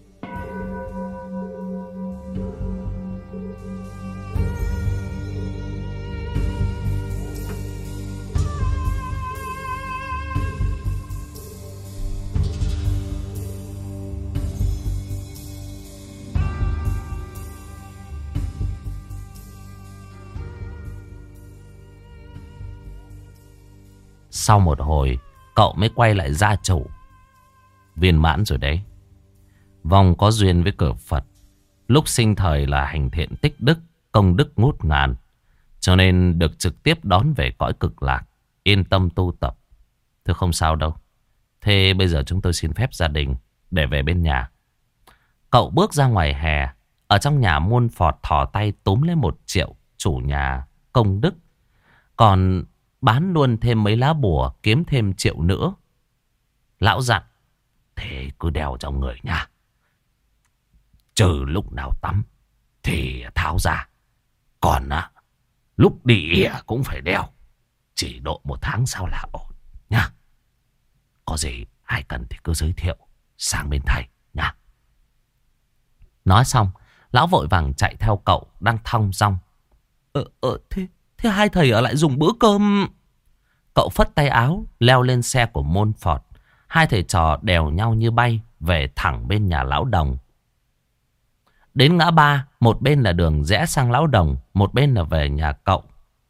Sau một hồi, cậu mới quay lại gia chủ: viên mãn rồi đấy. Vong có duyên với cửa Phật, lúc sinh thời là hành thiện tích đức, công đức ngút ngàn, cho nên được trực tiếp đón về cõi cực lạc, yên tâm tu tập. Thưa không sao đâu. Thế bây giờ chúng tôi xin phép gia đình để về bên nhà. Cậu bước ra ngoài hè. Ở trong nhà, Môn Phọt thò tay túm lấy một triệu chủ nhà công đức, còn bán luôn thêm mấy lá bùa kiếm thêm triệu nữa. Lão dặn: thế cứ đeo trong người nha, trừ lúc nào tắm thì tháo ra, còn á, lúc đi ỉa cũng phải đeo. Chỉ độ một tháng sau là ổn nha. Có gì ai cần thì cứ giới thiệu sang bên thầy nha. Nói xong, lão vội vàng chạy theo cậu đang thong dong. Ờ, ờ, thế, thế hai thầy ở lại dùng bữa cơm. Cậu phất tay áo, leo lên xe của Môn Phọt. Hai thầy trò đèo nhau như bay về thẳng bên nhà lão Đồng. Đến ngã ba, một bên là đường rẽ sang lão Đồng, một bên là về nhà cậu.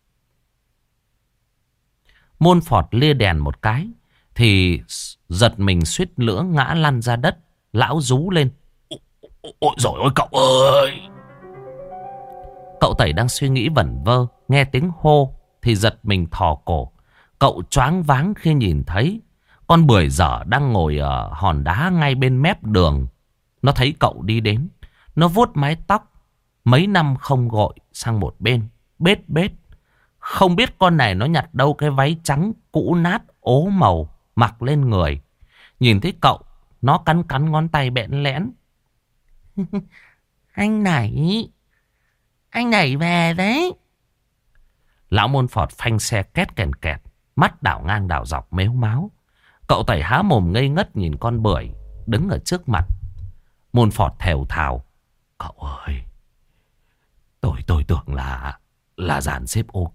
Môn Phọt lia đèn một cái thì giật mình suýt nữa ngã lăn ra đất. Lão rú lên: ôi dồi ôi cậu ơi! Cậu Tẩy đang suy nghĩ vẩn vơ, nghe tiếng hô thì giật mình thò cổ. Cậu choáng váng khi nhìn thấy con bưởi dở đang ngồi ở hòn đá ngay bên mép đường. Nó thấy cậu đi đến, nó vuốt mái tóc mấy năm không gội sang một bên, bết bết. Không biết con này nó nhặt đâu cái váy trắng cũ nát ố màu mặc lên người. Nhìn thấy cậu, nó cắn cắn ngón tay bẽn lẽn: anh Nảy, anh Nảy về đấy. Lão Môn Phọt phanh xe két kèn kẹt, mắt đảo ngang đảo dọc mếu máo. Cậu Tẩy há mồm ngây ngất nhìn con bưởi đứng ở trước mặt. Môn Phọt thều thào: cậu ơi, tôi tôi tưởng là là dàn xếp ok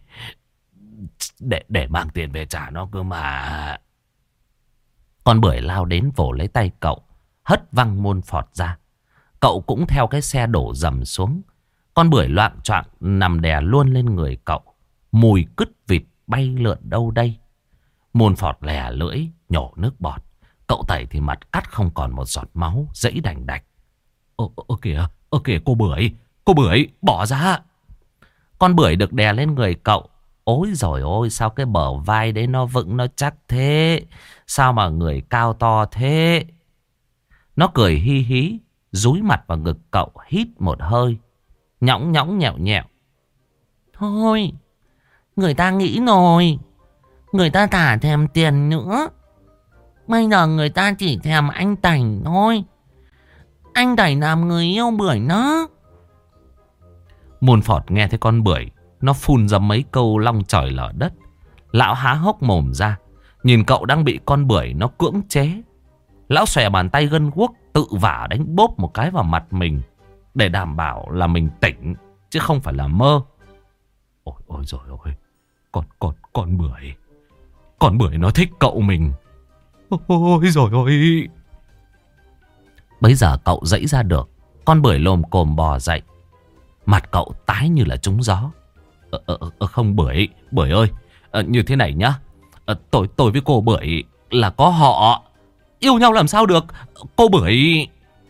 để để mang tiền về trả nó cơ mà. Con bưởi lao đến vồ lấy tay cậu, hất văng Môn Phọt ra. Cậu cũng theo cái xe đổ dầm xuống. Con bưởi loạng choạng nằm đè luôn lên người cậu. Mùi cứt vịt bay lượn đâu đây. Môn Phọt lè lưỡi nhổ nước bọt. Cậu Tẩy thì mặt cắt không còn một giọt máu, dẫy đành đạch. Ơ, ơ kìa, ơ kìa cô Bưởi, cô Bưởi bỏ ra. Con bưởi được đè lên người cậu. Ôi giời ôi, sao cái bờ vai đấy nó vững nó chắc thế? Sao mà người cao to thế? Nó cười hi hí, dúi mặt vào ngực cậu, hít một hơi, nhõng nhõng nhẹo nhẹo. Thôi, người ta nghĩ rồi, người ta thả thèm tiền nữa. Bây giờ người ta chỉ thèm anh Tẩy thôi. Anh Tẩy làm người yêu bưởi nó. Môn Phọt nghe thấy con bưởi nó phun ra mấy câu long trời lở đất. Lão há hốc mồm ra, nhìn cậu đang bị con bưởi nó cưỡng chế. Lão xòe bàn tay gân guốc, tự vả đánh bốp một cái vào mặt mình, để đảm bảo là mình tỉnh, chứ không phải là mơ. Ôi ôi rồi ôi, con, con, con bưởi Con bưởi nó thích cậu mình. Ôi rồi ôi. Bấy giờ cậu dẫy ra được. Con bưởi lồm cồm bò dậy. Mặt cậu tái như là trúng gió. Ờ, ờ, ờ, không Bưởi, Bưởi ơi, ờ, như thế này nhá. Ờ, tôi, tôi với cô Bưởi là có họ. Yêu nhau làm sao được, cô Bưởi.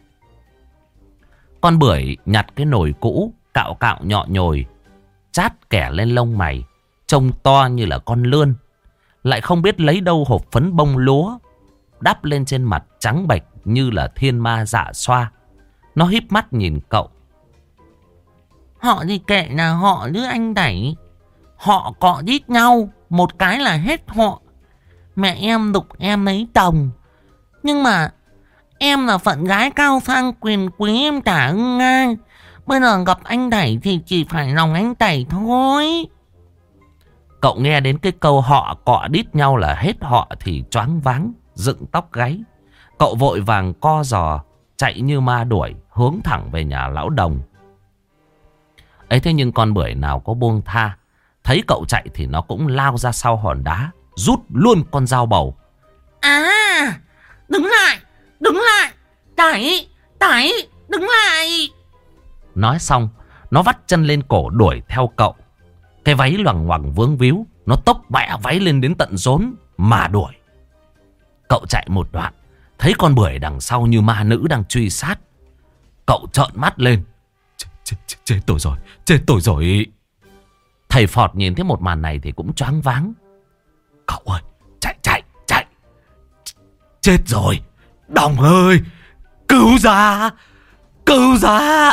Con Bưởi nhặt cái nồi cũ, cạo cạo nhọ nhồi, chát kẻ lên lông mày, trông to như là con lươn. Lại không biết lấy đâu hộp phấn bông lúa, đắp lên trên mặt trắng bệch như là thiên ma dạ xoa. Nó híp mắt nhìn cậu. Họ gì kệ là họ chứ anh Đẩy. Họ cọ đít nhau, một cái là hết họ. Mẹ em đục em lấy chồng. Nhưng mà em là phận gái cao sang quyền quý em trả ưng ngay. Bây giờ gặp anh Đẩy thì chỉ phải lòng anh Đẩy thôi. Cậu nghe đến cái câu họ cọ đít nhau là hết họ thì choáng váng, dựng tóc gáy. Cậu vội vàng co giò, chạy như ma đuổi, hướng thẳng về nhà lão Đồng. Ấy thế nhưng con bưởi nào có buông tha. Thấy cậu chạy thì nó cũng lao ra sau hòn đá, rút luôn con dao bầu. À, đứng lại, đứng lại. Đẩy, Đẩy, đứng lại. Nói xong, nó vắt chân lên cổ đuổi theo cậu. Cái váy loằng ngoằng vướng víu, nó tốc bẹ váy lên đến tận rốn mà đuổi. Cậu chạy một đoạn, thấy con bưởi đằng sau như ma nữ đang truy sát. Cậu trợn mắt lên. Chết, chết, chết, chết tôi rồi, chết tôi rồi. Thầy Phọt nhìn thấy một màn này thì cũng choáng váng. Cậu ơi, chạy, chạy, chạy. Chết rồi. Đồng ơi, cứu ra, cứu ra.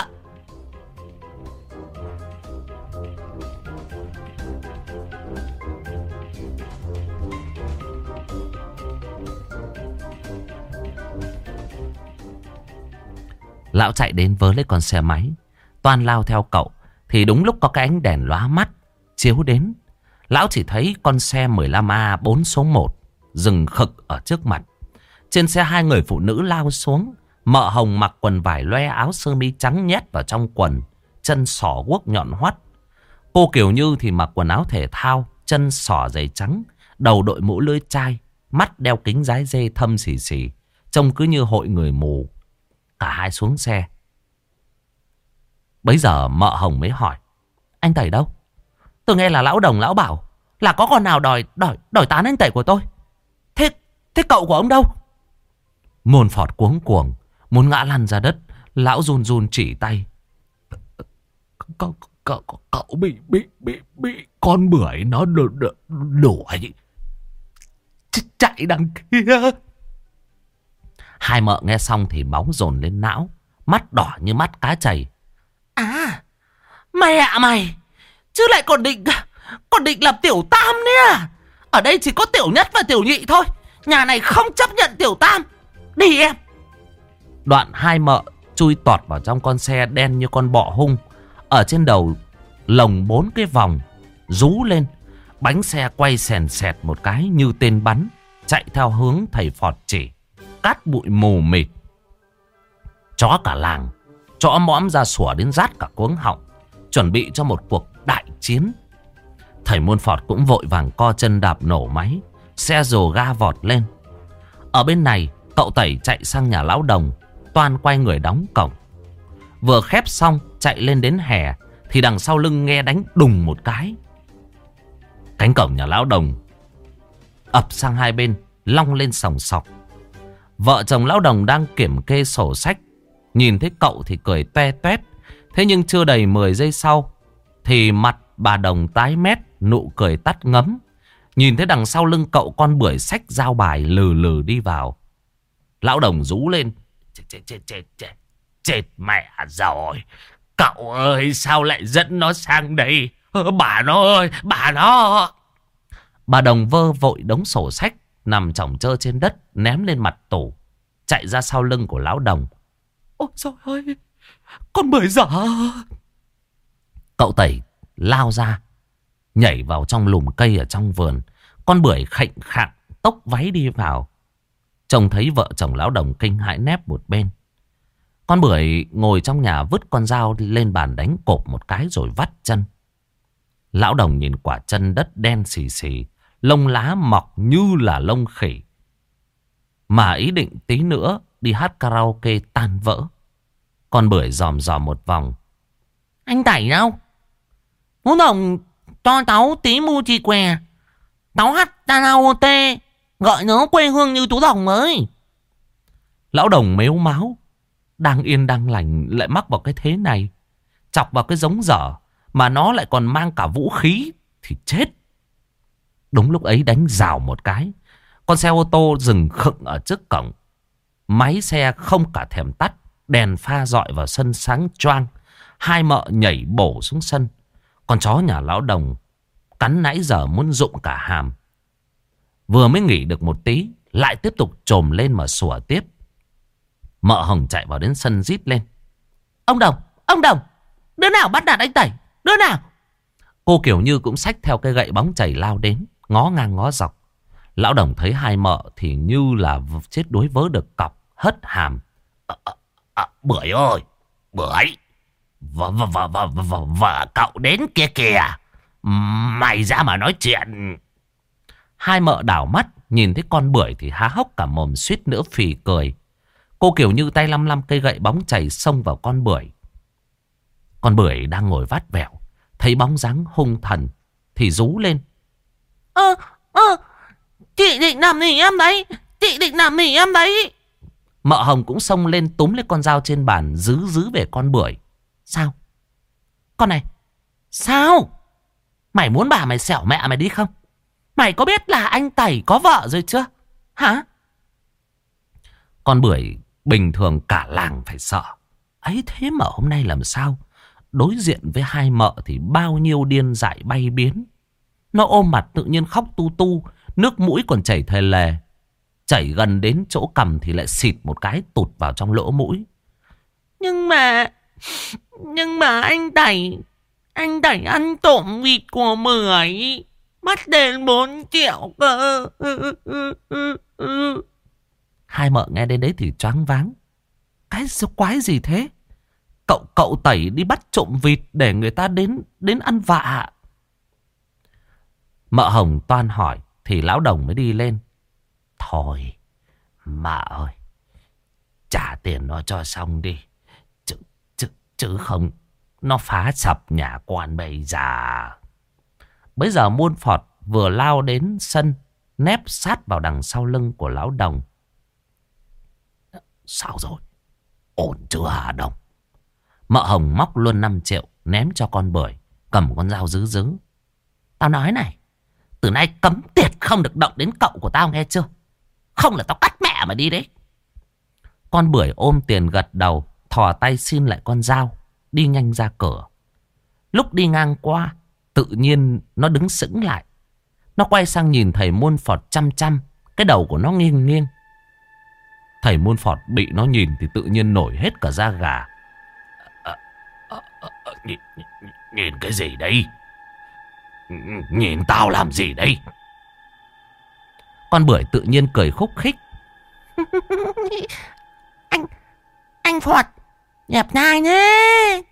Lão chạy đến vớ lấy con xe máy, toan lao theo cậu. Thì đúng lúc có cái ánh đèn lóa mắt chiếu đến. Lão chỉ thấy con xe mười lăm A bốn số một dừng khực ở trước mặt. Trên xe hai người phụ nữ lao xuống. Mợ Hồng mặc quần vải loe, áo sơ mi trắng nhét vào trong quần, chân xỏ guốc nhọn hoắt. Cô Kiều Như thì mặc quần áo thể thao, chân xỏ giày trắng, đầu đội mũ lưỡi chai, mắt đeo kính dái dê thâm xì xì, trông cứ như hội người mù. Cả hai xuống xe. Bấy giờ mợ Hồng mới hỏi: anh Tẩy đâu? Tôi nghe là lão Đồng lão bảo là có con nào đòi đòi đòi tán anh Tẩy của tôi. Thế thế cậu của ông đâu? Môn Phọt cuống cuồng muốn ngã lăn ra đất. Lão run run chỉ tay. Cậu, cậu, cậu bị bị bị bị con bưởi nó đuổi chạy đằng kia. Hai mợ nghe xong thì máu dồn lên não, mắt đỏ như mắt cá chày. À, mẹ mày, chứ lại còn định Còn định làm tiểu tam đấy à? Ở đây chỉ có tiểu nhất và tiểu nhị thôi. Nhà này không chấp nhận tiểu tam. Đi em. Đoạn hai mợ chui tọt vào trong con xe đen như con bọ hung. Ở trên đầu lồng bốn cái vòng rú lên. Bánh xe quay sèn sẹt một cái như tên bắn, chạy theo hướng thầy Phọt chỉ. Cát bụi mù mịt. Chó cả làng chó mõm ra sủa đến rát cả cuống họng, chuẩn bị cho một cuộc đại chiến. Thầy Môn Phọt cũng vội vàng co chân đạp nổ máy, xe rồ ga vọt lên. Ở bên này cậu Tẩy chạy sang nhà lão Đồng, toan quay người đóng cổng. Vừa khép xong chạy lên đến hè thì đằng sau lưng nghe đánh đùng một cái. Cánh cổng nhà lão Đồng ập sang hai bên, long lên sòng sọc. Vợ chồng lão Đồng đang kiểm kê sổ sách, nhìn thấy cậu thì cười toe toét. Thế nhưng chưa đầy mười giây sau thì mặt bà Đồng tái mét, nụ cười tắt ngấm. Nhìn thấy đằng sau lưng cậu con bưởi xách dao bài lừ lừ đi vào. Lão Đồng rú lên: Chết chết chết chết chết chết mẹ rồi. Cậu ơi, sao lại dẫn nó sang đây? Bà nó ơi, bà nó. Bà Đồng vơ vội đống sổ sách nằm chỏng chơ trên đất, ném lên mặt tủ, chạy ra sau lưng của lão Đồng. Ôi trời ơi, con bưởi dở. Cậu Tẩy lao ra, nhảy vào trong lùm cây ở trong vườn. Con bưởi khệnh khạng tốc váy đi vào. Trông thấy vợ chồng lão Đồng kinh hãi nép một bên. Con bưởi ngồi trong nhà vứt con dao lên bàn đánh cộp một cái rồi vắt chân. Lão Đồng nhìn quả chân đất đen xì xì, lông lá mọc như là lông khỉ. Mà ý định tí nữa đi hát karaoke tan vỡ. Con bưởi dòm dòm một vòng. Anh Tẩy đâu? Bố đồng cho cháu tí mu chi què. Cháu hát karaoke gọi nhớ quê hương như chú Đồng mới. Lão Đồng mếu máo, đang yên đang lành lại mắc vào cái thế này. Chọc vào cái giống dở mà nó lại còn mang cả vũ khí thì chết. Đúng lúc ấy đánh rào một cái, con xe ô tô dừng khựng ở trước cổng. Máy xe không cả thèm tắt, đèn pha dọi vào sân sáng choang. Hai mợ nhảy bổ xuống sân. Con chó nhà lão Đồng cắn nãy giờ muốn rụng cả hàm. Vừa mới nghỉ được một tí, lại tiếp tục trồm lên mà sủa tiếp. Mợ Hồng chạy vào đến sân rít lên. Ông Đồng, ông Đồng, đứa nào bắt nạt anh Tẩy, đứa nào? Cô Kiều Như cũng xách theo cây gậy bóng chảy lao đến, ngó ngang ngó dọc. Lão Đồng thấy hai mợ thì như là chết đuối vớ được cọc, hất hàm. À, à, à, Bưởi ơi, Bưởi, vợ, vợ, vợ, vợ, vợ, vợ cậu đến kia kìa. Mày ra mà nói chuyện. Hai mợ đảo mắt, nhìn thấy con Bưởi thì há hốc cả mồm, suýt nữa phì cười. Cô Kiều Như tay lăm lăm cây gậy bóng chảy xông vào con Bưởi. Con Bưởi đang ngồi vắt vẻo, thấy bóng dáng hung thần thì rú lên. Ơ, ơ, chị định làm gì em đấy? Chị định làm gì em đấy? Mợ Hồng cũng xông lên túm lấy con dao trên bàn, giữ giữ về con Bưởi. Sao? Con này, sao? Mày muốn bà mày xẻo mẹ mày đi không? Mày có biết là anh Tẩy có vợ rồi chưa? Hả? Con Bưởi bình thường cả làng phải sợ. Ấy thế mà hôm nay làm sao? Đối diện với hai mợ thì bao nhiêu điên dại bay biến. Nó ôm mặt tự nhiên khóc tu tu, nước mũi còn chảy thề lề. Chảy gần đến chỗ cằm thì lại xịt một cái tụt vào trong lỗ mũi. Nhưng mà, nhưng mà anh Tẩy, anh Tẩy ăn trộm vịt của Bưởi, bắt đến bốn triệu cơ. Hai mợ nghe đến đấy thì choáng váng. Cái quái gì thế? Cậu cậu Tẩy đi bắt trộm vịt để người ta đến đến ăn vạ. Mợ Hồng toan hỏi thì lão Đồng mới đi lên. Thôi, mợ ơi, trả tiền nó cho xong đi. Chứ, chứ, chứ không, nó phá sập nhà quan bây giờ. Bây giờ Muôn Phọt vừa lao đến sân, nép sát vào đằng sau lưng của lão Đồng. Sao rồi? Ổn chưa hả Đồng? Mợ Hồng móc luôn năm triệu ném cho con Bưởi, cầm con dao dứ dứ. Tao nói này, từ nay cấm tiệt không được động đến cậu của tao nghe chưa? Không là tao cắt mẹ mà đi đấy. Con Bưởi ôm tiền gật đầu, thò tay xin lại con dao, đi nhanh ra cửa. Lúc đi ngang qua, tự nhiên nó đứng sững lại. Nó quay sang nhìn thầy Muôn Phọt chăm chăm, cái đầu của nó nghiêng nghiêng. Thầy Muôn Phọt bị nó nhìn thì tự nhiên nổi hết cả da gà. À, à, à, à, nhìn, nhìn, nhìn cái gì đây? Nhìn tao làm gì đây? Con Bưởi tự nhiên cười khúc khích. Anh, anh Phọt, đẹp trai nhé.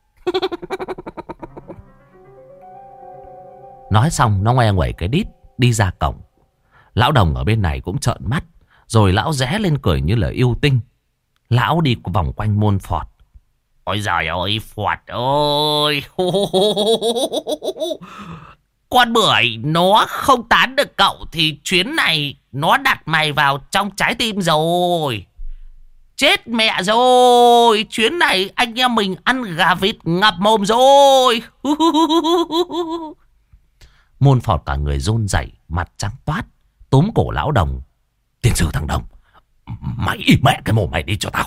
Nói xong nó ngoe nguẩy cái đít, đi ra cổng. Lão Đồng ở bên này cũng trợn mắt, rồi lão rẽ lên cười như là yêu tinh. Lão đi vòng quanh Muôn Phọt. Ôi giời ơi, Phọt ơi. Con Bưởi nó không tán được cậu thì chuyến này nó đặt mày vào trong trái tim rồi. Chết mẹ rồi. Chuyến này anh em mình ăn gà vịt ngập mồm rồi. Muôn Phọt cả người run rẩy, mặt trắng toát, túm cổ lão Đồng. Tiền sư thằng Đồng, mày im mẹ cái mồm mày đi cho tao.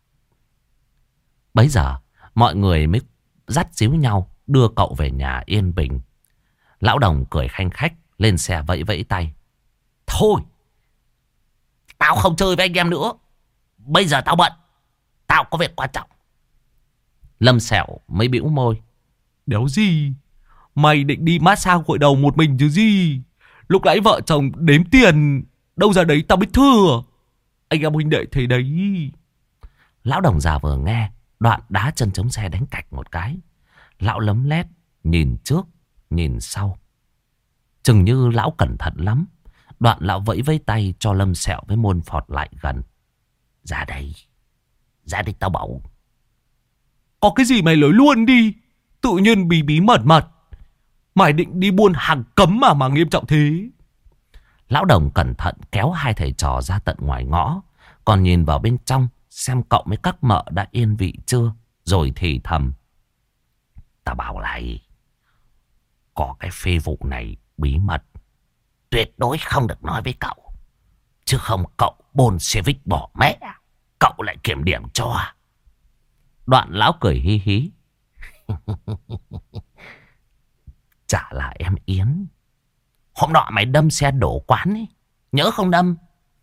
Bấy giờ mọi người mới dắt díu nhau đưa cậu về nhà yên bình. Lão Đồng cười khanh khách, lên xe vẫy vẫy tay. Thôi, tao không chơi với anh em nữa. Bây giờ tao bận, tao có việc quan trọng. Lâm Sẹo mới bĩu môi. Đéo gì, mày định đi massage gội đầu một mình chứ gì. Lúc nãy vợ chồng đếm tiền, đâu ra đấy tao biết thừa. Anh em huynh đệ thấy đấy. Lão Đồng già vừa nghe, đoạn đá chân chống xe đánh cạch một cái. Lão lấm lét, nhìn trước, nhìn sau. Chừng như lão cẩn thận lắm. Đoạn lão vẫy vẫy tay cho Lâm Sẹo với Môn Phọt lại gần. Ra đây. Ra đây tao bảo. Có cái gì mày nói luôn đi. Tự nhiên bí bí mật mật. Mày định đi buôn hàng cấm mà mà nghiêm trọng thế. Lão Đồng cẩn thận kéo hai thầy trò ra tận ngoài ngõ. Còn nhìn vào bên trong xem cậu với các mợ đã yên vị chưa. Rồi thì thầm. Tao bảo lại. Có cái phê vụ này bí mật. Tuyệt đối không được nói với cậu. Chứ không cậu Bolshevik bỏ mẹ. Cậu lại kiểm điểm cho. Đoạn lão cười hí hí. Chả là em Yến. Hôm nọ mày đâm xe đổ quán ấy. Nhớ không đâm?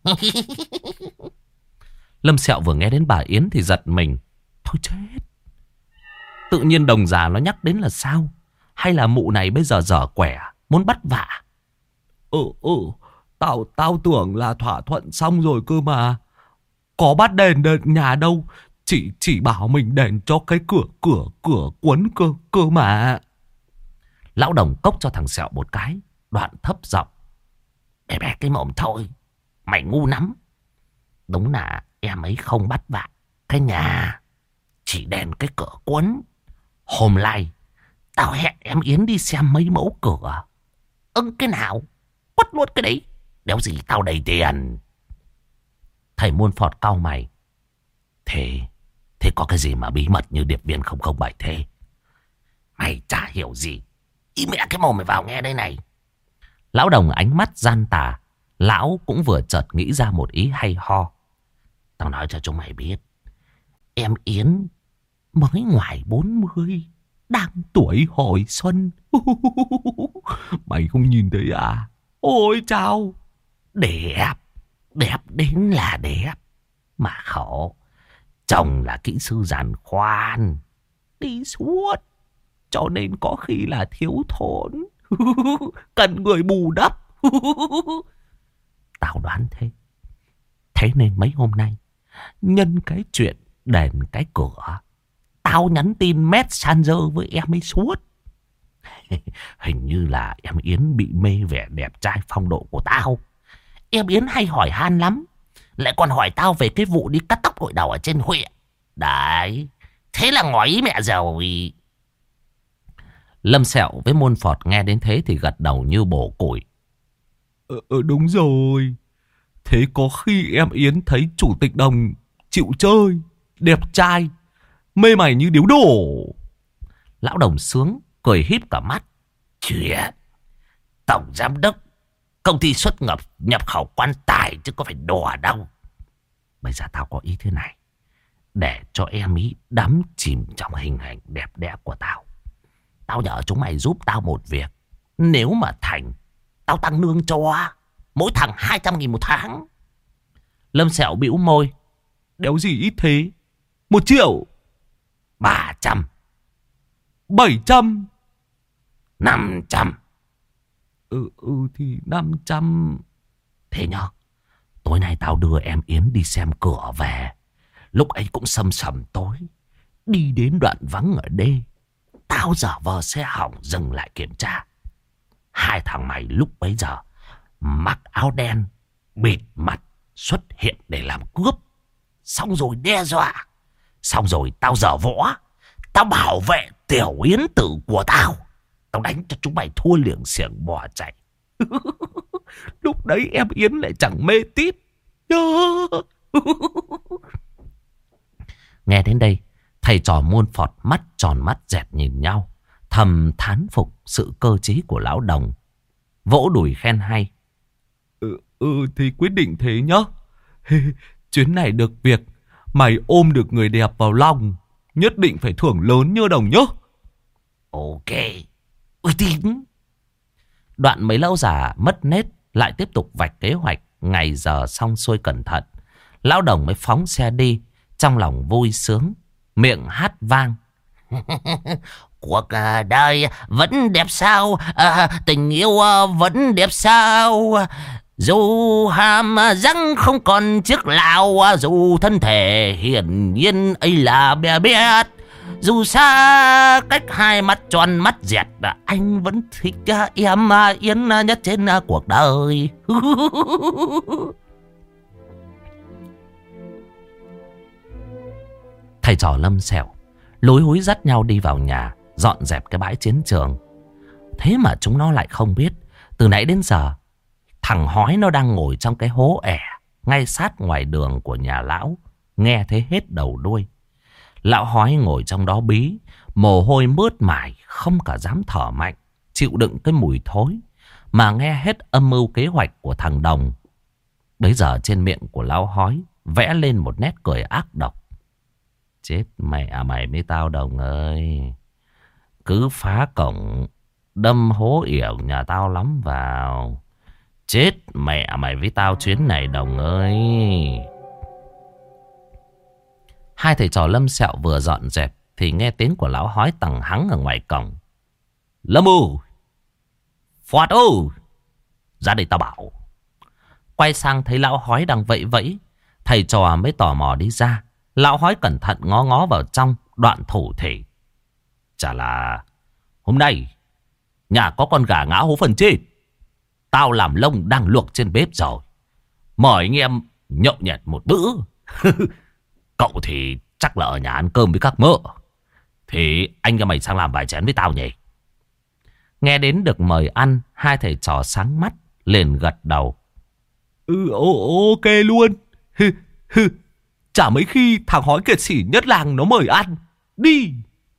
Lâm Sẹo vừa nghe đến bà Yến thì giật mình. Thôi chết. Tự nhiên Đồng già nó nhắc đến là sao? Hay là mụ này bây giờ dở quẻ, muốn bắt vạ? Ừ, ừ, tao, tao tưởng là thỏa thuận xong rồi cơ mà. Có bắt đền đền nhà đâu. Chỉ, chỉ bảo mình đền cho cái cửa, cửa, cửa quấn cơ, cơ mà. Lão Đồng cốc cho thằng Sẹo một cái. Đoạn thấp giọng. Bé bé cái mồm thôi. Mày ngu lắm. Đúng là em ấy không bắt vạ cái nhà. Chỉ đèn cái cửa quấn. Hôm nay tao hẹn em Yến đi xem mấy mẫu cửa. Ưng cái nào quất luôn cái đấy. Đéo gì tao đầy tiền. Thầy Môn Phọt cau mày. Thế Thế có cái gì mà bí mật như điệp viên không không bảy thế? Mày chả hiểu gì. Ý mẹ cái mồm mày vào nghe đây này. Lão Đồng ánh mắt gian tà. Lão cũng vừa chợt nghĩ ra một ý hay ho. Tao nói cho chúng mày biết. Em Yến mới ngoài bốn mươi. Đang tuổi hồi xuân. Mày không nhìn thấy à? Ôi chao. Đẹp. Đẹp đến là đẹp. Mà khổ. Chồng là kỹ sư giàn khoan. Đi suốt. Cho nên có khi là thiếu thốn. Cần người bù đắp. Tao đoán thế. Thế nên mấy hôm nay nhân cái chuyện đèn cái cửa, tao nhắn tin Messenger với em ấy suốt. Hình như là em Yến bị mê vẻ đẹp trai phong độ của tao. Em Yến hay hỏi han lắm. Lại còn hỏi tao về cái vụ đi cắt tóc gội đầu ở trên huyện. Đấy. Thế là ngỏ ý mẹ rồi. Lâm Sẹo với Môn Phọt nghe đến thế thì gật đầu như bổ củi. Ờ, ờ đúng rồi. Thế có khi em Yến thấy chủ tịch Đồng chịu chơi, đẹp trai, mê mày như điếu đổ. Lão Đồng sướng, cười híp cả mắt. Chuyện tổng giám đốc công ty xuất nhập nhập khẩu quan tài chứ có phải đùa đâu. Bây giờ tao có ý thế này. Để cho em ý đắm chìm trong hình ảnh đẹp đẽ của tao. Tao nhờ chúng mày giúp tao một việc. Nếu mà thành, tao tăng lương cho. Mỗi thằng hai trăm nghìn một tháng. Lâm Sẹo bĩu môi. Đéo gì ít thế. Một triệu. Ba trăm. Bảy trăm. Năm trăm. Ừ, ừ thì năm trăm. Thế nhá. Tối nay tao đưa em Yến đi xem cửa về. Lúc ấy cũng sầm sầm tối. Đi đến đoạn vắng ở đê. Tao giả vờ xe hỏng dừng lại kiểm tra. Hai thằng mày lúc bấy giờ mặc áo đen, bịt mặt xuất hiện để làm cướp. Xong rồi đe dọa. Xong rồi tao dở võ. Tao bảo vệ tiểu Yến tử của tao. Tao đánh cho chúng mày thua liệng xiềng bỏ chạy. Lúc đấy em Yến lại chẳng mê tít. Nghe đến đây, thầy trò Môn Phọt mắt tròn mắt dẹt nhìn nhau, thầm thán phục sự cơ trí của lão Đồng. Vỗ đùi khen hay. Ừ, ừ thì quyết định thế nhá. Chuyến này được việc, mày ôm được người đẹp vào lòng, nhất định phải thưởng lớn như Đồng nhá. Ok, uy tín. Đoạn mấy lão già mất nết lại tiếp tục vạch kế hoạch. Ngày giờ xong xuôi cẩn thận, lão Đồng mới phóng xe đi, trong lòng vui sướng, miệng hát vang. Cuộc đời vẫn đẹp sao, à, tình yêu vẫn đẹp sao. Dù hàm răng không còn chiếc lào, dù thân thể hiển nhiên ấy là bé bé. Dù xa cách hai mắt tròn mắt dẹt, anh vẫn thích em Yến nhất trên cuộc đời. Thầy trò Lâm Sẹo lối húi dắt nhau đi vào nhà, dọn dẹp cái bãi chiến trường. Thế mà chúng nó lại không biết, từ nãy đến giờ thằng hói nó đang ngồi trong cái hố ẻ ngay sát ngoài đường của nhà lão, nghe thấy hết đầu đuôi. Lão hói ngồi trong đó bí, mồ hôi mướt mải, không cả dám thở mạnh, chịu đựng cái mùi thối mà nghe hết âm mưu kế hoạch của thằng Đồng. Bấy giờ trên miệng của lão hói vẽ lên một nét cười ác độc. Chết mẹ mày với tao Đồng ơi, cứ phá cổng đâm hố yểu nhà tao lắm vào. Chết mẹ mày với tao chuyến này Đồng ơi. Hai thầy trò Lâm Sẹo vừa dọn dẹp thì nghe tiếng của lão hói tằng hắng ở ngoài cổng. Lâm ư, Phọt ư, ra đây tao bảo. Quay sang thấy lão hói đang vẫy vẫy, thầy trò mới tò mò đi ra. Lão hói cẩn thận ngó ngó vào trong, đoạn thủ thỉ. Chả là hôm nay nhà có con gà ngã hố phần chết. Tao làm lông đang luộc trên bếp rồi, mời anh em nhậu nhẹt một bữa. Cậu thì chắc là ở nhà ăn cơm với các mợ, thì anh cho mày sang làm vài chén với tao nhỉ. Nghe đến được mời ăn, hai thầy trò sáng mắt liền gật đầu. Ừ, ok luôn. Hừ, hừ. Chả mấy khi thằng hói kiệt sỉ nhất làng nó mời ăn. Đi.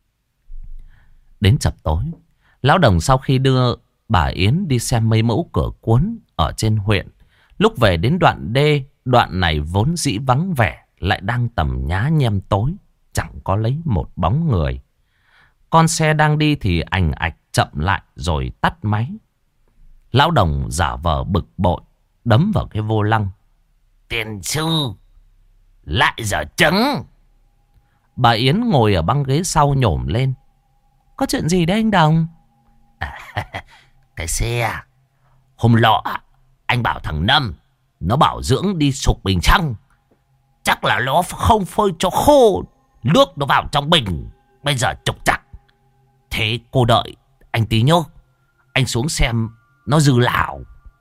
Đến chập tối, lão Đồng sau khi đưa bà Yến đi xem mấy mẫu cửa cuốn ở trên huyện, lúc về đến đoạn đê, đoạn này vốn dĩ vắng vẻ, lại đang tầm nhá nhem tối, chẳng có lấy một bóng người. Con xe đang đi thì ảnh ạch chậm lại rồi tắt máy. Lão Đồng giả vờ bực bội, đấm vào cái vô lăng. Tiền sư lại giờ trứng. Bà Yến ngồi ở băng ghế sau nhổm lên. Có chuyện gì đấy anh Đồng? À, cái xe hôm lọ anh bảo thằng Năm nó bảo dưỡng đi sục bình xăng. Chắc là nó không phơi cho khô, nước nó vào trong bình, bây giờ trục trặc. Thế cô đợi anh tí nhớ, anh xuống xem nó dư lảo.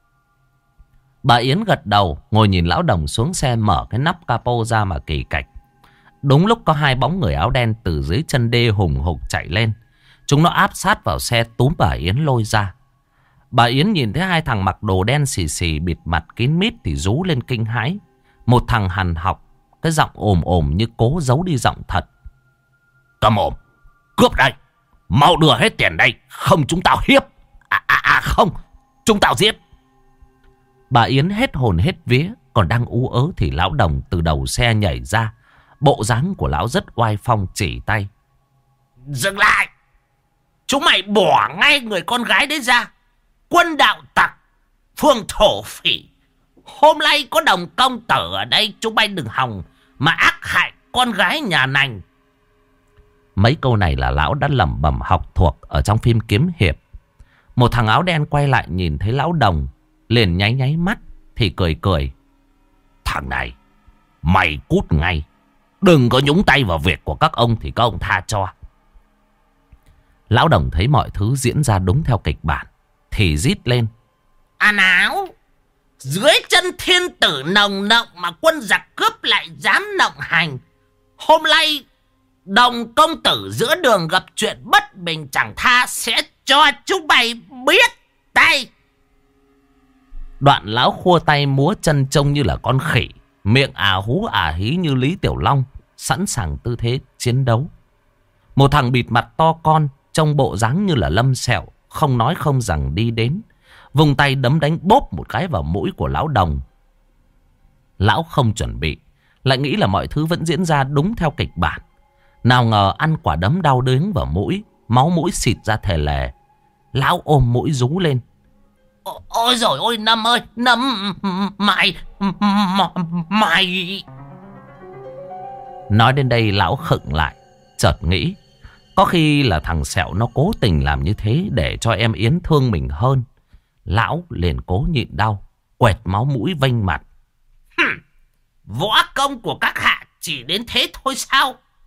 Bà Yến gật đầu, ngồi nhìn lão Đồng xuống xe mở cái nắp capo ra mà kỳ cạch. Đúng lúc có hai bóng người áo đen từ dưới chân đê hùng hục chạy lên. Chúng nó áp sát vào xe túm bà Yến lôi ra. Bà Yến nhìn thấy hai thằng mặc đồ đen xì xì bịt mặt kín mít thì rú lên kinh hãi. Một thằng hằn học, cái giọng ồm ồm như cố giấu đi giọng thật. Cầm ồm, cướp đây, mau đưa hết tiền đây, không chúng tao hiếp. À, à, à không, chúng tao giết. Bà Yến hết hồn hết vía, còn đang ú ớ thì lão Đồng từ đầu xe nhảy ra. Bộ dáng của lão rất oai phong, chỉ tay. Dừng lại, chúng mày bỏ ngay người con gái đấy ra. Quân đạo tặc, phương thổ phỉ. Hôm nay có Đồng công tử ở đây, chúng mày đừng hòng mà ác hại con gái nhà nành. Mấy câu này là lão đã lẩm bẩm học thuộc ở trong phim kiếm hiệp. Một thằng áo đen quay lại nhìn thấy lão Đồng, liền nháy nháy mắt thì cười cười. Thằng này, mày cút ngay, đừng có nhúng tay vào việc của các ông thì các ông tha cho. Lão Đồng thấy mọi thứ diễn ra đúng theo kịch bản thì rít lên. À nào, dưới chân thiên tử nồng nộng mà quân giặc cướp lại dám nộng hành. Hôm nay Đồng công tử giữa đường gặp chuyện bất bình chẳng tha, sẽ cho chúng mày biết tay. Đoạn lão khua tay múa chân trông như là con khỉ, miệng à hú à hí như Lý Tiểu Long, sẵn sàng tư thế chiến đấu. Một thằng bịt mặt to con, trông bộ dáng như là Lâm Sẹo, không nói không rằng đi đến, vùng tay đấm đánh bốp một cái vào mũi của lão Đồng. Lão không chuẩn bị, lại nghĩ là mọi thứ vẫn diễn ra đúng theo kịch bản. Nào ngờ ăn quả đấm đau đớn vào mũi, máu mũi xịt ra thề lề. Lão ôm mũi rú lên. Ô, ôi giời ôi Năm ơi, Năm mày, mày. Nói đến đây lão khựng lại, chợt nghĩ có khi là thằng Sẹo nó cố tình làm như thế để cho em Yến thương mình hơn. Lão liền cố nhịn đau, quẹt máu mũi vênh mặt. Hừm, võ công của các hạ chỉ đến thế thôi sao?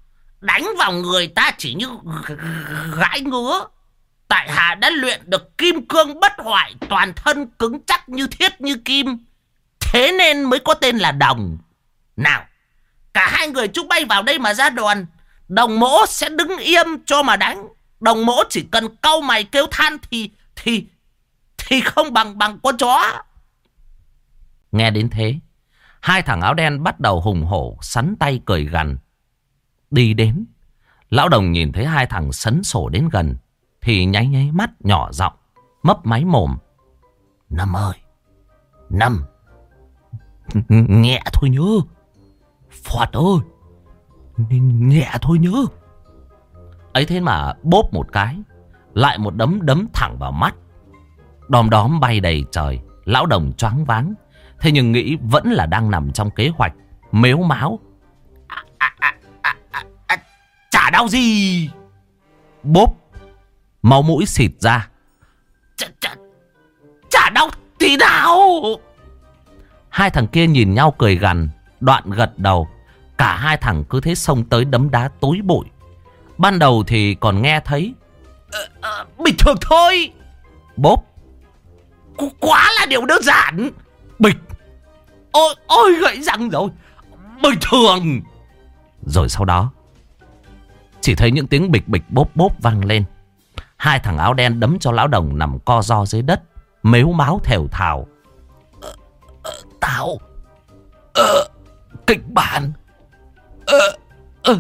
đánh vào người ta chỉ như gãi ngứa. Tại hạ đã luyện được kim cương bất hoại, toàn thân cứng chắc như thiết như kim. Thế nên mới có tên là Đồng. Nào, cả hai người chúng bay vào đây mà ra đòn. Đồng mỗ sẽ đứng im cho mà đánh. Đồng mỗ chỉ cần cau mày kêu than thì thì thì không bằng bằng con chó. Nghe đến thế, hai thằng áo đen bắt đầu hùng hổ sắn tay cười gằn. Đi đến, lão Đồng nhìn thấy hai thằng sấn sổ đến gần thì nháy nháy mắt nhỏ giọng, mấp máy mồm. Năm ơi, Năm, nhẹ thôi nhớ. Phọt ơi, nhẹ thôi nhớ. Ấy thế mà bốp một cái, lại một đấm đấm thẳng vào mắt. Đom đóm bay đầy trời, lão Đồng choáng váng. Thế nhưng nghĩ vẫn là đang nằm trong kế hoạch, mếu máo. À, à, à, à, à, à, chả đau gì. Bốp, máu mũi xịt ra. Chả, chả, chả đau tí nào. Hai thằng kia nhìn nhau cười gằn, đoạn gật đầu. Cả hai thằng cứ thế xông tới đấm đá tối bụi. Ban đầu thì còn nghe thấy ờ, ờ, bình thường thôi. Bốp, quá là điều đơn giản. bịch. Ôi, ôi gãy răng rồi. Bình thường. Rồi sau đó chỉ thấy những tiếng bịch bịch bốp bốp vang lên. Hai thằng áo đen đấm cho lão Đồng nằm co ro dưới đất, mếu máo thều thào. ờ, ờ, Tao ờ, kịch bản ờ, ờ.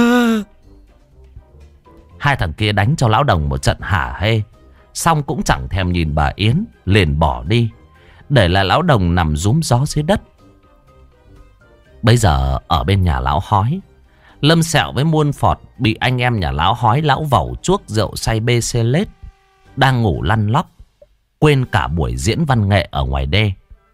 Hai thằng kia đánh cho lão Đồng một trận hả hê, xong cũng chẳng thèm nhìn bà Yến, liền bỏ đi, để lại lão Đồng nằm rúm gió dưới đất. Bây giờ ở bên nhà lão Hói, Lâm Sẹo với Muôn Phọt bị anh em nhà lão Hói lão Vẩu chuốc rượu say bê xê lết, đang ngủ lăn lóc, quên cả buổi diễn văn nghệ ở ngoài đê.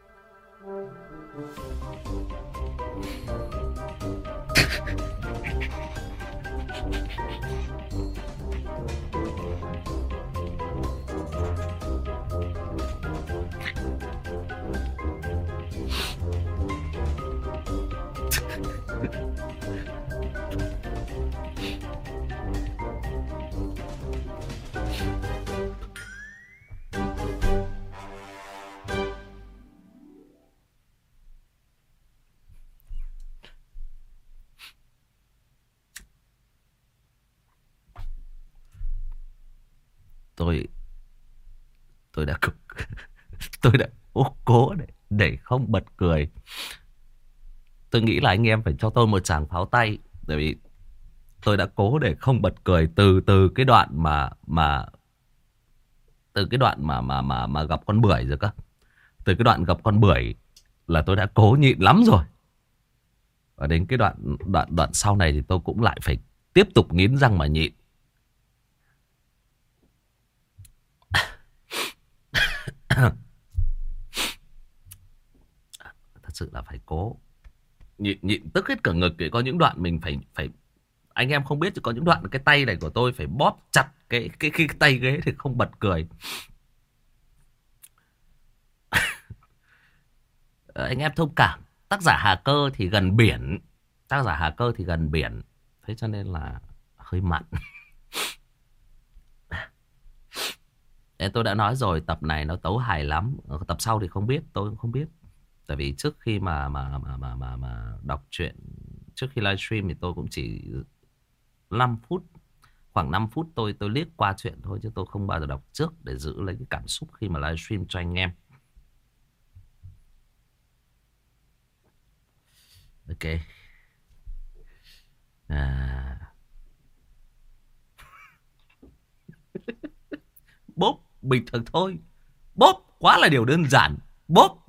Tôi Tôi đã Tôi đã cố để, để không bật cười. Tôi nghĩ là anh em phải cho tôi một tràng pháo tay, bởi vì tôi đã cố để không bật cười từ từ cái đoạn mà mà từ cái đoạn mà mà mà mà gặp con bưởi rồi cơ. Từ cái đoạn gặp con bưởi là tôi đã cố nhịn lắm rồi. Và đến cái đoạn đoạn đoạn sau này thì tôi cũng lại phải tiếp tục nghiến răng mà nhịn. Thật sự là phải cố nhịn nhịn tức hết cả ngực. Thì có những đoạn mình phải phải anh em không biết, chứ có những đoạn cái tay này của tôi phải bóp chặt cái cái cái, cái tay ghế thì không bật cười. Anh em thông cảm, tác giả Hà Cơ thì gần biển, tác giả Hà Cơ thì gần biển, thế cho nên là hơi mặn. Tôi đã nói rồi, tập này nó tấu hài lắm. Tập sau thì không biết, tôi cũng không biết. Tại vì trước khi mà mà mà mà mà, mà đọc truyện, trước khi livestream thì tôi cũng chỉ năm phút, khoảng năm phút tôi tôi liếc qua chuyện thôi, chứ tôi không bao giờ đọc trước để giữ lấy cái cảm xúc khi mà livestream cho anh em. Ok. À. Bốp, bình thường thôi. Bốp, quá là điều đơn giản. Bốp.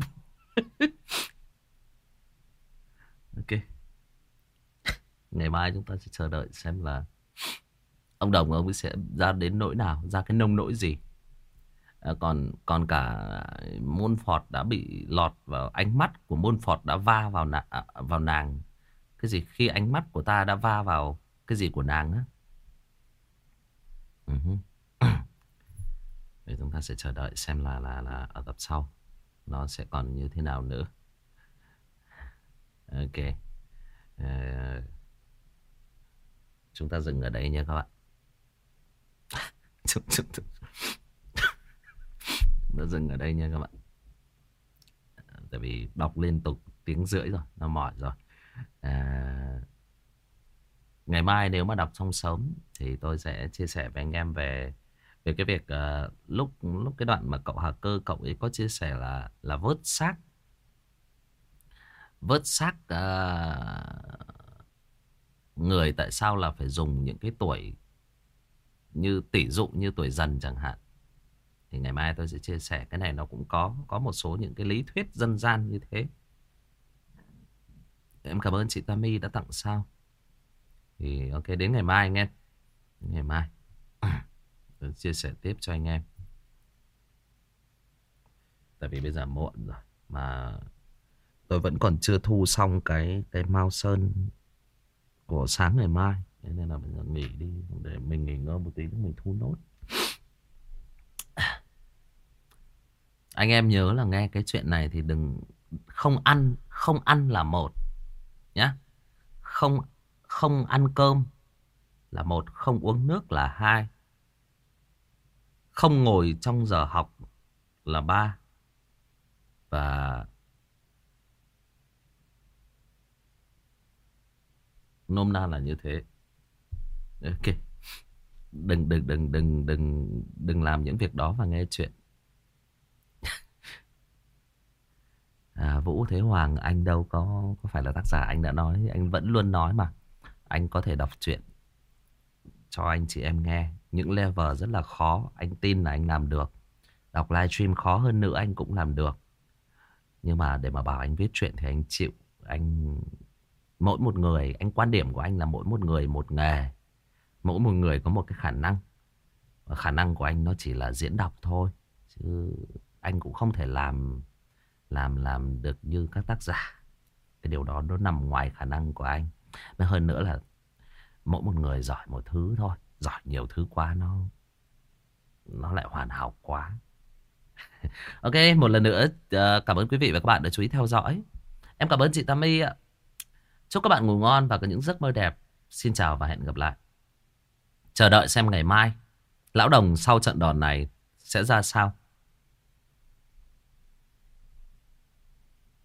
Ok. Ngày mai chúng ta sẽ chờ đợi xem là ông Đồng ông ấy sẽ ra đến nỗi nào, ra cái nông nỗi gì. À, còn còn cả Môn Phọt đã bị lọt vào, ánh mắt của Môn Phọt đã va vào nà, vào nàng. Cái gì khi ánh mắt của ta đã va vào cái gì của nàng á. Uh-huh. Để chúng ta sẽ chờ đợi xem là là là ở tập sau nó sẽ còn như thế nào nữa. Ok. Uh... Chúng ta dừng ở đây nha các bạn. Chúng ta dừng ở đây nha các bạn. Tại vì đọc liên tục tiếng rưỡi rồi, nó mỏi rồi. À, ngày mai nếu mà đọc xong sớm thì tôi sẽ chia sẻ với anh em về về cái việc uh, lúc lúc cái đoạn mà cậu Hà Cơ cậu ấy có chia sẻ là là vớt xác vớt xác uh, người, tại sao là phải dùng những cái tuổi như tỷ dụ như tuổi dần chẳng hạn. Thì ngày mai tôi sẽ chia sẻ cái này, nó cũng có có một số những cái lý thuyết dân gian như thế. Em cảm ơn chị Tammy đã tặng sao. Thì ok, đến ngày mai anh em. Đến ngày mai tôi chia sẻ tiếp cho anh em. Tại vì bây giờ muộn rồi mà tôi vẫn còn chưa thu xong cái cái Mao Sơn của sáng ngày mai. Nên là bây giờ nghỉ đi, để mình nghỉ ngơi một tí để mình thu nốt. Anh em nhớ là nghe cái chuyện này thì đừng, không ăn, không ăn là một nhá. Không không ăn cơm là một, không uống nước là hai, không ngồi trong giờ học là ba, và nôm na là như thế. Ok. Đừng đừng đừng đừng đừng đừng làm những việc đó và nghe chuyện. À, Vũ Thế Hoàng, anh đâu có có phải là tác giả, anh đã nói, anh vẫn luôn nói mà. Anh có thể đọc truyện cho anh chị em nghe. Những level rất là khó, anh tin là anh làm được. Đọc livestream khó hơn nữa anh cũng làm được. Nhưng mà để mà bảo anh viết truyện thì anh chịu. Anh mỗi một người, anh quan điểm của anh là mỗi một người một nghề. Mỗi một người có một cái khả năng. Và khả năng của anh nó chỉ là diễn đọc thôi. Chứ anh cũng không thể làm làm làm được như các tác giả. Cái điều đó nó nằm ngoài khả năng của anh. Và hơn nữa là mỗi một người giỏi một thứ thôi. Giỏi nhiều thứ quá nó nó lại hoàn hảo quá. Ok, một lần nữa cảm ơn quý vị và các bạn đã chú ý theo dõi. Em cảm ơn chị Tammy ạ. Chúc các bạn ngủ ngon và có những giấc mơ đẹp. Xin chào và hẹn gặp lại. Chờ đợi xem ngày mai Lão Đồng sau trận đòn này sẽ ra sao.